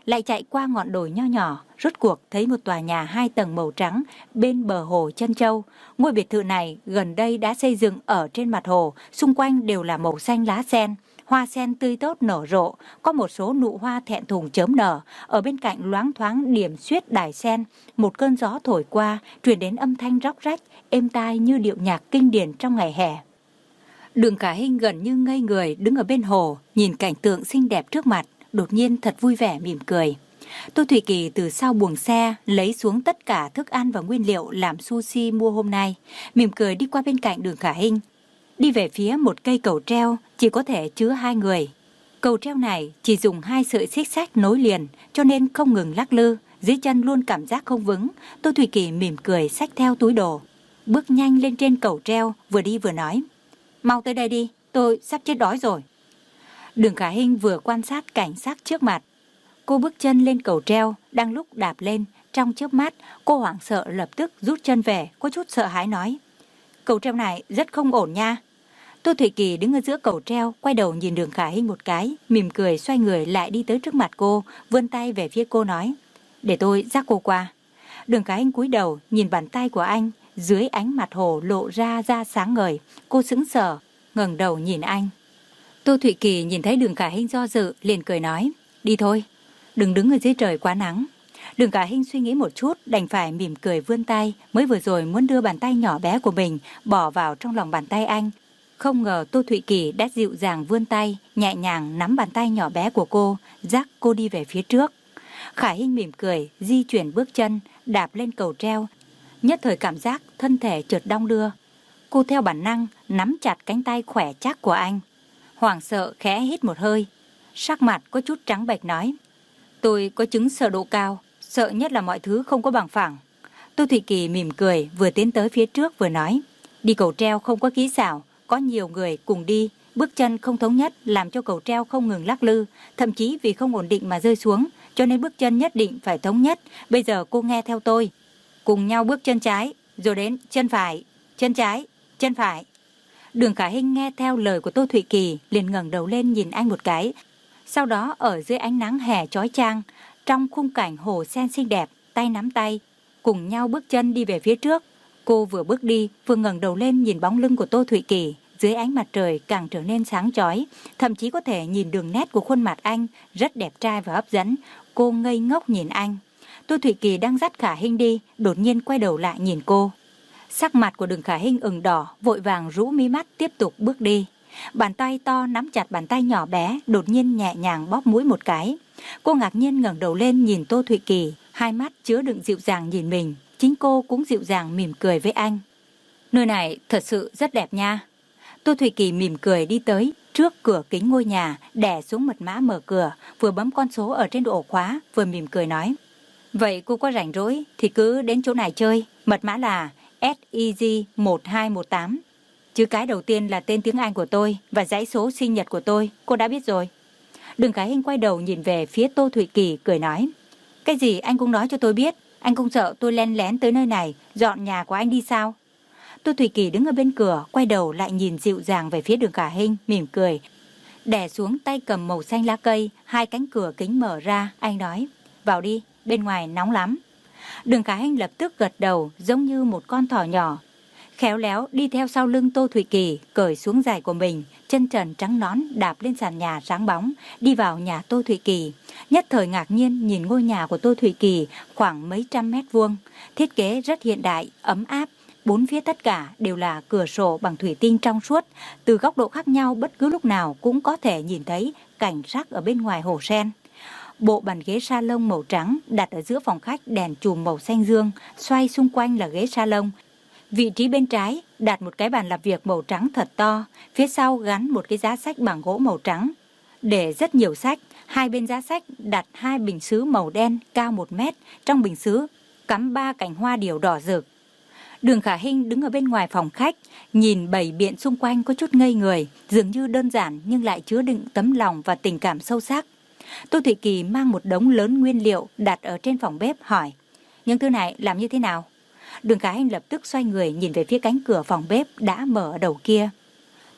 lại chạy qua ngọn đồi nho nhỏ, rốt cuộc thấy một tòa nhà hai tầng màu trắng bên bờ hồ Trân Châu. Ngôi biệt thự này gần đây đã xây dựng ở trên mặt hồ, xung quanh đều là màu xanh lá sen. Hoa sen tươi tốt nở rộ, có một số nụ hoa thẹn thùng chớm nở. Ở bên cạnh loáng thoáng điểm xuyết đài sen, một cơn gió thổi qua, truyền đến âm thanh róc rách, êm tai như điệu nhạc kinh điển trong ngày hè. Đường Khả Hinh gần như ngây người đứng ở bên hồ, nhìn cảnh tượng xinh đẹp trước mặt, đột nhiên thật vui vẻ mỉm cười. Tô Thủy Kỳ từ sau buồng xe lấy xuống tất cả thức ăn và nguyên liệu làm sushi mua hôm nay, mỉm cười đi qua bên cạnh Đường Khả Hinh, đi về phía một cây cầu treo chỉ có thể chứa hai người. Cầu treo này chỉ dùng hai sợi xích sắt nối liền cho nên không ngừng lắc lư, dưới chân luôn cảm giác không vững. Tô Thủy Kỳ mỉm cười xách theo túi đồ, bước nhanh lên trên cầu treo, vừa đi vừa nói: "Mau tới đây đi, tôi sắp chết đói rồi." Đường Khả Hinh vừa quan sát cảnh sắc trước mặt. Cô bước chân lên cầu treo, đang lúc đạp lên, trong chớp mắt cô hoảng sợ lập tức rút chân về, có chút sợ hãi nói: "Cầu treo này rất không ổn nha." Tô Thủy Kỳ đứng ở giữa cầu treo, quay đầu nhìn Đường Khả Hinh một cái, mỉm cười xoay người lại đi tới trước mặt cô, vươn tay về phía cô nói: "Để tôi dắt cô qua." Đường Khả Hinh cúi đầu nhìn bàn tay của anh, dưới ánh mặt hồ lộ ra da sáng ngời. Cô sững sờ, ngẩng đầu nhìn anh. Tô Thủy Kỳ nhìn thấy Đường Khả Hinh do dự, liền cười nói: "Đi thôi, đừng đứng ở dưới trời quá nắng." Đường Khả Hinh suy nghĩ một chút, đành phải mỉm cười vươn tay, mới vừa rồi muốn đưa bàn tay nhỏ bé của mình bỏ vào trong lòng bàn tay anh. Không ngờ Tô Thủy Kỳ đã dịu dàng vươn tay, nhẹ nhàng nắm bàn tay nhỏ bé của cô, dắt cô đi về phía trước. Khả Hinh mỉm cười, di chuyển bước chân, đạp lên cầu treo. Nhất thời cảm giác thân thể chợt đong đưa. Cô theo bản năng nắm chặt cánh tay khỏe chắc của anh. Hoảng sợ khẽ hít một hơi, sắc mặt có chút trắng bệch nói: "Tôi có chứng sợ độ cao, sợ nhất là mọi thứ không có bằng phẳng." Tô Thủy Kỳ mỉm cười, vừa tiến tới phía trước vừa nói: "Đi cầu treo không có kỹ xảo, có nhiều người cùng đi, bước chân không thống nhất làm cho cầu treo không ngừng lắc lư, thậm chí vì không ổn định mà rơi xuống, cho nên bước chân nhất định phải thống nhất. Bây giờ cô nghe theo tôi, cùng nhau bước chân trái, rồi đến chân phải, chân trái, chân phải." Đường Khả Hinh nghe theo lời của Tô Thủy Kỳ, liền ngẩng đầu lên nhìn anh một cái. Sau đó ở dưới ánh nắng hè chói chang, trong khung cảnh hồ sen xinh đẹp, tay nắm tay, cùng nhau bước chân đi về phía trước. Cô vừa bước đi, vừa ngẩng đầu lên nhìn bóng lưng của Tô Thủy Kỳ, dưới ánh mặt trời càng trở nên sáng chói, thậm chí có thể nhìn đường nét của khuôn mặt anh rất đẹp trai và hấp dẫn. Cô ngây ngốc nhìn anh. Tô Thủy Kỳ đang dắt Khả Hinh đi, đột nhiên quay đầu lại nhìn cô. Sắc mặt của Đường Khả Hinh ửng đỏ, vội vàng rũ mí mắt tiếp tục bước đi. Bàn tay to nắm chặt bàn tay nhỏ bé, đột nhiên nhẹ nhàng bóp mũi một cái. Cô ngạc nhiên ngẩng đầu lên nhìn Tô Thủy Kỳ, hai mắt chứa đựng dịu dàng nhìn mình. Chính cô cũng dịu dàng mỉm cười với anh. "Nơi này thật sự rất đẹp nha." Tô Thủy Kỳ mỉm cười đi tới trước cửa kính ngôi nhà, đè xuống mật mã mở cửa, vừa bấm con số ở trên ổ khóa, vừa mỉm cười nói: "Vậy cô có rảnh rỗi thì cứ đến chỗ này chơi, mật mã là S I G một hai một tám. Chữ cái đầu tiên là tên tiếng Anh của tôi và dãy số sinh nhật của tôi, cô đã biết rồi." Đường Khả Hinh quay đầu nhìn về phía Tô Thủy Kỳ, cười nói: "Cái gì anh cũng nói cho tôi biết, anh không sợ tôi len lén tới nơi này dọn nhà của anh đi sao?" Tô Thủy Kỳ đứng ở bên cửa, quay đầu lại nhìn dịu dàng về phía Đường Khả Hinh, mỉm cười, đè xuống tay cầm màu xanh lá cây. Hai cánh cửa kính mở ra, anh nói: "Vào đi, bên ngoài nóng lắm." Đường Khả Hinh lập tức gật đầu, giống như một con thỏ nhỏ, khéo léo đi theo sau lưng Tô Thủy Kỳ, cởi xuống giày của mình, chân trần trắng nõn đạp lên sàn nhà sáng bóng, đi vào nhà Tô Thủy Kỳ. Nhất thời ngạc nhiên nhìn ngôi nhà của Tô Thủy Kỳ khoảng mấy trăm mét vuông, thiết kế rất hiện đại, ấm áp. Bốn phía tất cả đều là cửa sổ bằng thủy tinh trong suốt, từ góc độ khác nhau bất cứ lúc nào cũng có thể nhìn thấy cảnh sắc ở bên ngoài hồ sen. Bộ bàn ghế salon màu trắng đặt ở giữa phòng khách, đèn chùm màu xanh dương, xoay xung quanh là ghế salon. Vị trí bên trái đặt một cái bàn làm việc màu trắng thật to, phía sau gắn một cái giá sách bằng gỗ màu trắng, để rất nhiều sách. Hai bên giá sách đặt hai bình sứ màu đen cao một mét, trong bình sứ cắm ba cành hoa điều đỏ rực. Đường Khả Hinh đứng ở bên ngoài phòng khách, nhìn bày biện xung quanh có chút ngây người, dường như đơn giản nhưng lại chứa đựng tấm lòng và tình cảm sâu sắc. Tô Thủy Kỳ mang một đống lớn nguyên liệu đặt ở trên phòng bếp, hỏi: "Những thứ này làm như thế nào?" Đường Khả Hinh lập tức xoay người nhìn về phía cánh cửa phòng bếp đã mở ở đầu kia.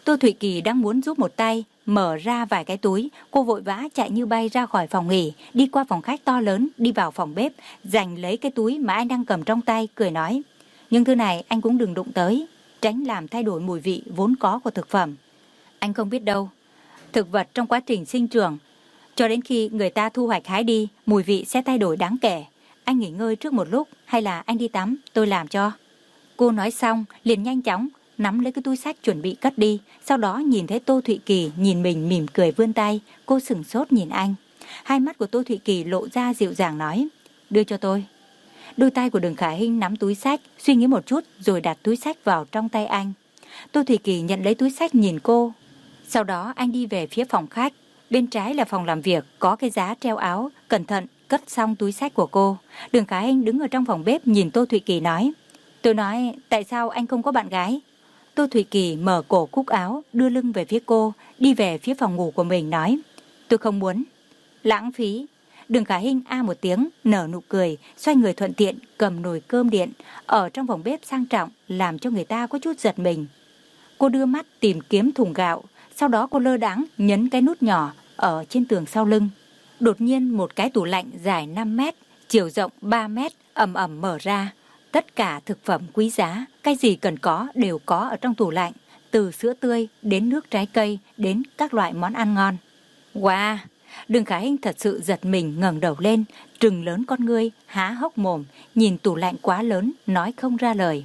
Tô Thụy Kỳ đang muốn giúp một tay mở ra vài cái túi, cô vội vã chạy như bay ra khỏi phòng nghỉ, đi qua phòng khách to lớn, đi vào phòng bếp, giành lấy cái túi mà anh đang cầm trong tay, cười nói: "Nhưng thứ này anh cũng đừng đụng tới, tránh làm thay đổi mùi vị vốn có của thực phẩm. Anh không biết đâu, thực vật trong quá trình sinh trưởng, cho đến khi người ta thu hoạch hái đi, mùi vị sẽ thay đổi đáng kể. Anh nghỉ ngơi trước một lúc, hay là anh đi tắm, tôi làm cho." Cô nói xong, liền nhanh chóng nắm lấy cái túi xách chuẩn bị cất đi. Sau đó nhìn thấy Tô Thụy Kỳ nhìn mình mỉm cười vươn tay, cô sửng sốt nhìn anh. Hai mắt của Tô Thụy Kỳ lộ ra dịu dàng nói: "Đưa cho tôi." Đôi tay của Đường Khả Hinh nắm túi xách, suy nghĩ một chút rồi đặt túi xách vào trong tay anh. Tô Thụy Kỳ nhận lấy túi xách nhìn cô. Sau đó anh đi về phía phòng khách. Bên trái là phòng làm việc, có cái giá treo áo, cẩn thận cất xong túi xách của cô. Đường Khả Hinh đứng ở trong phòng bếp nhìn Tô Thụy Kỳ nói: "Tôi nói, tại sao anh không có bạn gái?" Tô Thụy Kỳ mở cổ cúc áo, đưa lưng về phía cô, đi về phía phòng ngủ của mình nói: "Tôi không muốn." "Lãng phí." Đường Khả Hinh a một tiếng, nở nụ cười, xoay người thuận tiện cầm nồi cơm điện ở trong phòng bếp sang trọng, làm cho người ta có chút giật mình. Cô đưa mắt tìm kiếm thùng gạo, sau đó cô lơ đãng nhấn cái nút nhỏ ở trên tường sau lưng. Đột nhiên một cái tủ lạnh dài năm mét, chiều rộng ba mét ầm ầm mở ra. Tất cả thực phẩm quý giá, cái gì cần có đều có ở trong tủ lạnh, từ sữa tươi đến nước trái cây đến các loại món ăn ngon. Wow! Đường Khả Hinh thật sự giật mình, ngẩng đầu lên, trừng lớn con ngươi, há hốc mồm, nhìn tủ lạnh quá lớn, nói không ra lời.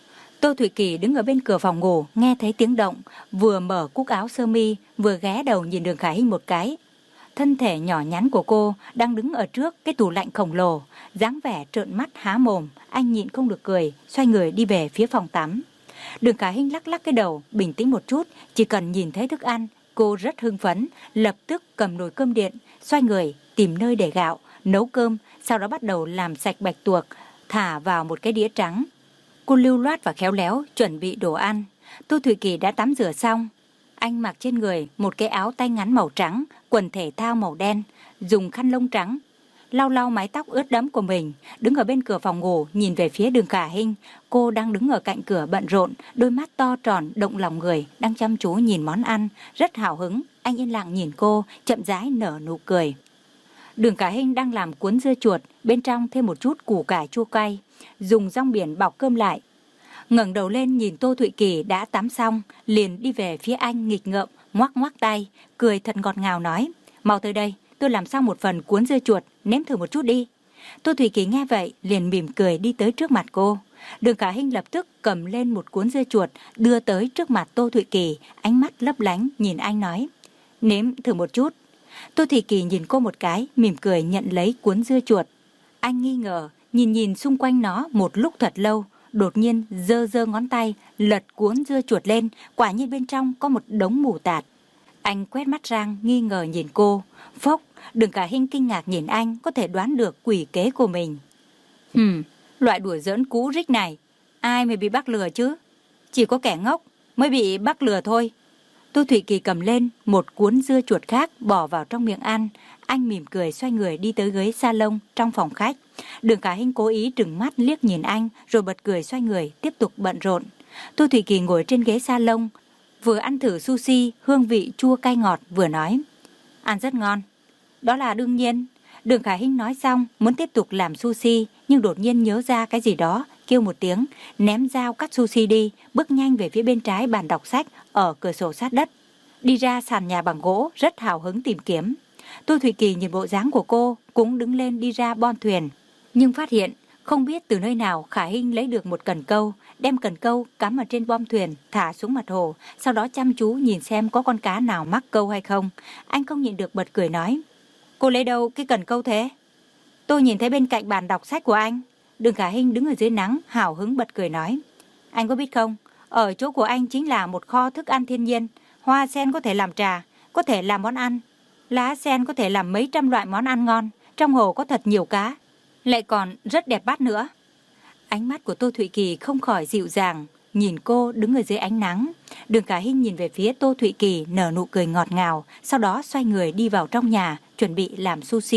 Tô Thụy Kỳ đứng ở bên cửa phòng ngủ, nghe thấy tiếng động, vừa mở cúc áo sơ mi, vừa ghé đầu nhìn Đường Khả Hinh một cái. Thân thể nhỏ nhắn của cô đang đứng ở trước cái tủ lạnh khổng lồ, dáng vẻ trợn mắt há mồm, anh nhịn không được cười, xoay người đi về phía phòng tắm. Đường Khả Hinh lắc lắc cái đầu, bình tĩnh một chút, chỉ cần nhìn thấy thức ăn, cô rất hưng phấn, lập tức cầm nồi cơm điện, xoay người tìm nơi để gạo, nấu cơm, sau đó bắt đầu làm sạch bạch tuộc, thả vào một cái đĩa trắng. Cô lưu loát và khéo léo chuẩn bị đồ ăn. Tô Thụy Kỳ đã tắm rửa xong. Anh mặc trên người một cái áo tay ngắn màu trắng, quần thể thao màu đen, dùng khăn lông trắng lau lau mái tóc ướt đẫm của mình, đứng ở bên cửa phòng ngủ nhìn về phía Đường Khả Hinh. Cô đang đứng ở cạnh cửa bận rộn, đôi mắt to tròn động lòng người, đang chăm chú nhìn món ăn, rất hào hứng. Anh yên lặng nhìn cô, chậm rãi nở nụ cười. Đường Khả Hinh đang làm cuốn dưa chuột, bên trong thêm một chút củ cải chua cay, dùng rong biển bọc cơm lại. Ngẩng đầu lên nhìn Tô Thụy Kỳ đã tắm xong, liền đi về phía anh nghịch ngợm, ngoắc ngoắc tay, cười thật ngọt ngào nói: "Mau tới đây, tôi làm xong một phần cuốn dưa chuột, nếm thử một chút đi." Tô Thụy Kỳ nghe vậy, liền mỉm cười đi tới trước mặt cô. Đường Khả Hinh lập tức cầm lên một cuốn dưa chuột, đưa tới trước mặt Tô Thụy Kỳ, ánh mắt lấp lánh nhìn anh nói: "Nếm thử một chút." Tô Thụy Kỳ nhìn cô một cái, mỉm cười nhận lấy cuốn dưa chuột. Anh nghi ngờ, nhìn nhìn xung quanh nó một lúc thật lâu, đột nhiên giơ giơ ngón tay, lật cuốn dưa chuột lên, quả nhiên bên trong có một đống mù tạt. Anh quét mắt sang, nghi ngờ nhìn cô. Phốc, Đường Khả Hinh kinh ngạc nhìn anh, có thể đoán được quỷ kế của mình. Hừm, loại đùa giỡn cũ rích này, ai mới bị bác lừa chứ? Chỉ có kẻ ngốc mới bị bác lừa thôi. Tô Thụy Kỳ cầm lên một cuốn dưa chuột khác, bỏ vào trong miệng ăn. Anh mỉm cười xoay người đi tới ghế salon trong phòng khách. Đường Khả Hinh cố ý trừng mắt liếc nhìn anh, rồi bật cười xoay người tiếp tục bận rộn. Tô Thụy Kỳ ngồi trên ghế salon, vừa ăn thử sushi hương vị chua cay ngọt, vừa nói: "Ăn rất ngon." "Đó là đương nhiên." Đường Khả Hinh nói xong muốn tiếp tục làm sushi, nhưng đột nhiên nhớ ra cái gì đó, kêu một tiếng, ném dao cắt sushi đi, bước nhanh về phía bên trái bàn đọc sách ở cửa sổ sát đất, đi ra sàn nhà bằng gỗ, rất hào hứng tìm kiếm. Tô Thụy Kỳ nhìn bộ dáng của cô, cũng đứng lên đi ra bon thuyền, nhưng phát hiện không biết từ nơi nào Khả Hinh lấy được một cần câu, đem cần câu cắm ở trên bom thuyền, thả xuống mặt hồ, sau đó chăm chú nhìn xem có con cá nào mắc câu hay không. Anh không nhịn được bật cười nói: "Cô lấy đâu cái cần câu thế?" "Tôi nhìn thấy bên cạnh bàn đọc sách của anh." Đường Khả Hinh đứng ở dưới nắng, hào hứng bật cười nói: "Anh có biết không, ở chỗ của anh chính là một kho thức ăn thiên nhiên. Hoa sen có thể làm trà, có thể làm món ăn. Lá sen có thể làm mấy trăm loại món ăn ngon. Trong hồ có thật nhiều cá, lại còn rất đẹp mắt nữa." Ánh mắt của Tô Thụy Kỳ không khỏi dịu dàng, nhìn cô đứng ở dưới ánh nắng. Đường Khả Hinh nhìn về phía Tô Thụy Kỳ, nở nụ cười ngọt ngào, sau đó xoay người đi vào trong nhà, chuẩn bị làm sushi.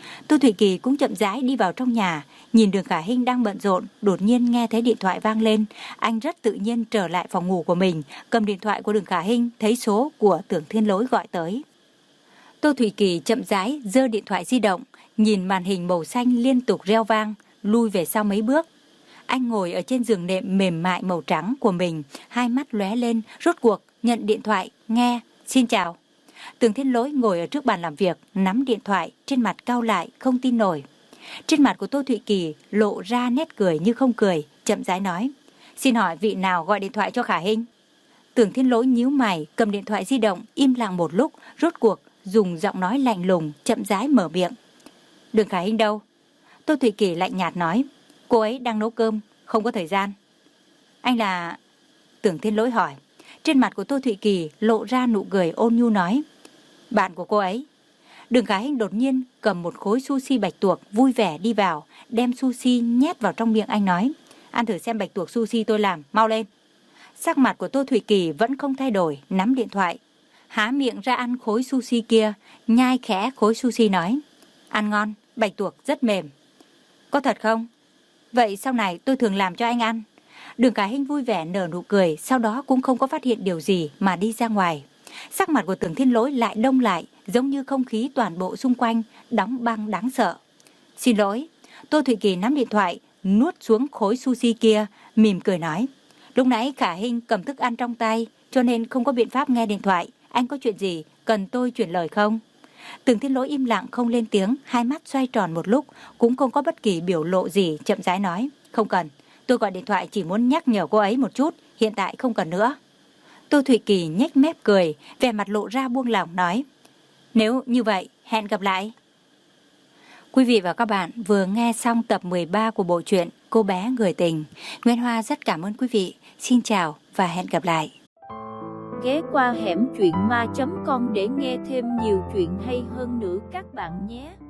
Tô Thủy Kỳ cũng chậm rãi đi vào trong nhà, nhìn Đường Khả Hinh đang bận rộn, đột nhiên nghe thấy điện thoại vang lên. Anh rất tự nhiên trở lại phòng ngủ của mình, cầm điện thoại của Đường Khả Hinh, thấy số của Tưởng Thiên Lỗi gọi tới. Tô Thủy Kỳ chậm rãi giơ điện thoại di động, nhìn màn hình màu xanh liên tục reo vang, lui về sau mấy bước. Anh ngồi ở trên giường nệm mềm mại màu trắng của mình, hai mắt lóe lên, rốt cuộc nhận điện thoại, nghe, xin chào. Tưởng Thiên Lỗi ngồi ở trước bàn làm việc, nắm điện thoại, trên mặt cau lại, không tin nổi. Trên mặt của Tô Thụy Kỳ lộ ra nét cười như không cười, chậm rãi nói, xin hỏi vị nào gọi điện thoại cho Khả Hinh? Tưởng Thiên Lỗi nhíu mày, cầm điện thoại di động, im lặng một lúc, rốt cuộc dùng giọng nói lạnh lùng, chậm rãi mở miệng. Đường Khả Hinh đâu? Tô Thụy Kỳ lạnh nhạt nói, cô ấy đang nấu cơm, không có thời gian. Anh là... Tưởng Thiên Lỗi hỏi. Trên mặt của Tô Thụy Kỳ lộ ra nụ cười ôn nhu nói, bạn của cô ấy. Đường Khả Hinh đột nhiên cầm một khối sushi bạch tuộc, vui vẻ đi vào, đem sushi nhét vào trong miệng anh nói, ăn thử xem bạch tuộc sushi tôi làm, mau lên. Sắc mặt của Tô Thụy Kỳ vẫn không thay đổi, nắm điện thoại, há miệng ra ăn khối sushi kia, nhai khẽ khối sushi nói, ăn ngon, bạch tuộc rất mềm. Có thật không? Vậy sau này tôi thường làm cho anh ăn. Đường Khả Hinh vui vẻ nở nụ cười, sau đó cũng không có phát hiện điều gì mà đi ra ngoài. Sắc mặt của Tưởng Thiên Lỗi lại đông lại, giống như không khí toàn bộ xung quanh đóng băng đáng sợ. Xin lỗi. Tô Thụy Kỳ nắm điện thoại, nuốt xuống khối sushi kia, mỉm cười nói, lúc nãy Khả Hinh cầm thức ăn trong tay, cho nên không có biện pháp nghe điện thoại. Anh có chuyện gì cần tôi chuyển lời không? Tưởng Thiên Lỗi im lặng không lên tiếng, hai mắt xoay tròn một lúc, cũng không có bất kỳ biểu lộ gì, chậm rãi nói, không cần. Tôi gọi điện thoại chỉ muốn nhắc nhở cô ấy một chút, hiện tại không cần nữa. Tô Thụy Kỳ nhếch mép cười, vẻ mặt lộ ra buông lỏng nói, nếu như vậy, hẹn gặp lại. Quý vị và các bạn vừa nghe xong tập mười ba của bộ truyện Cô bé người tình. Nguyễn Hoa rất cảm ơn quý vị. Xin chào và hẹn gặp lại. Ghé qua hẻm truyện ma chấm com để nghe thêm nhiều chuyện hay hơn nữa các bạn nhé.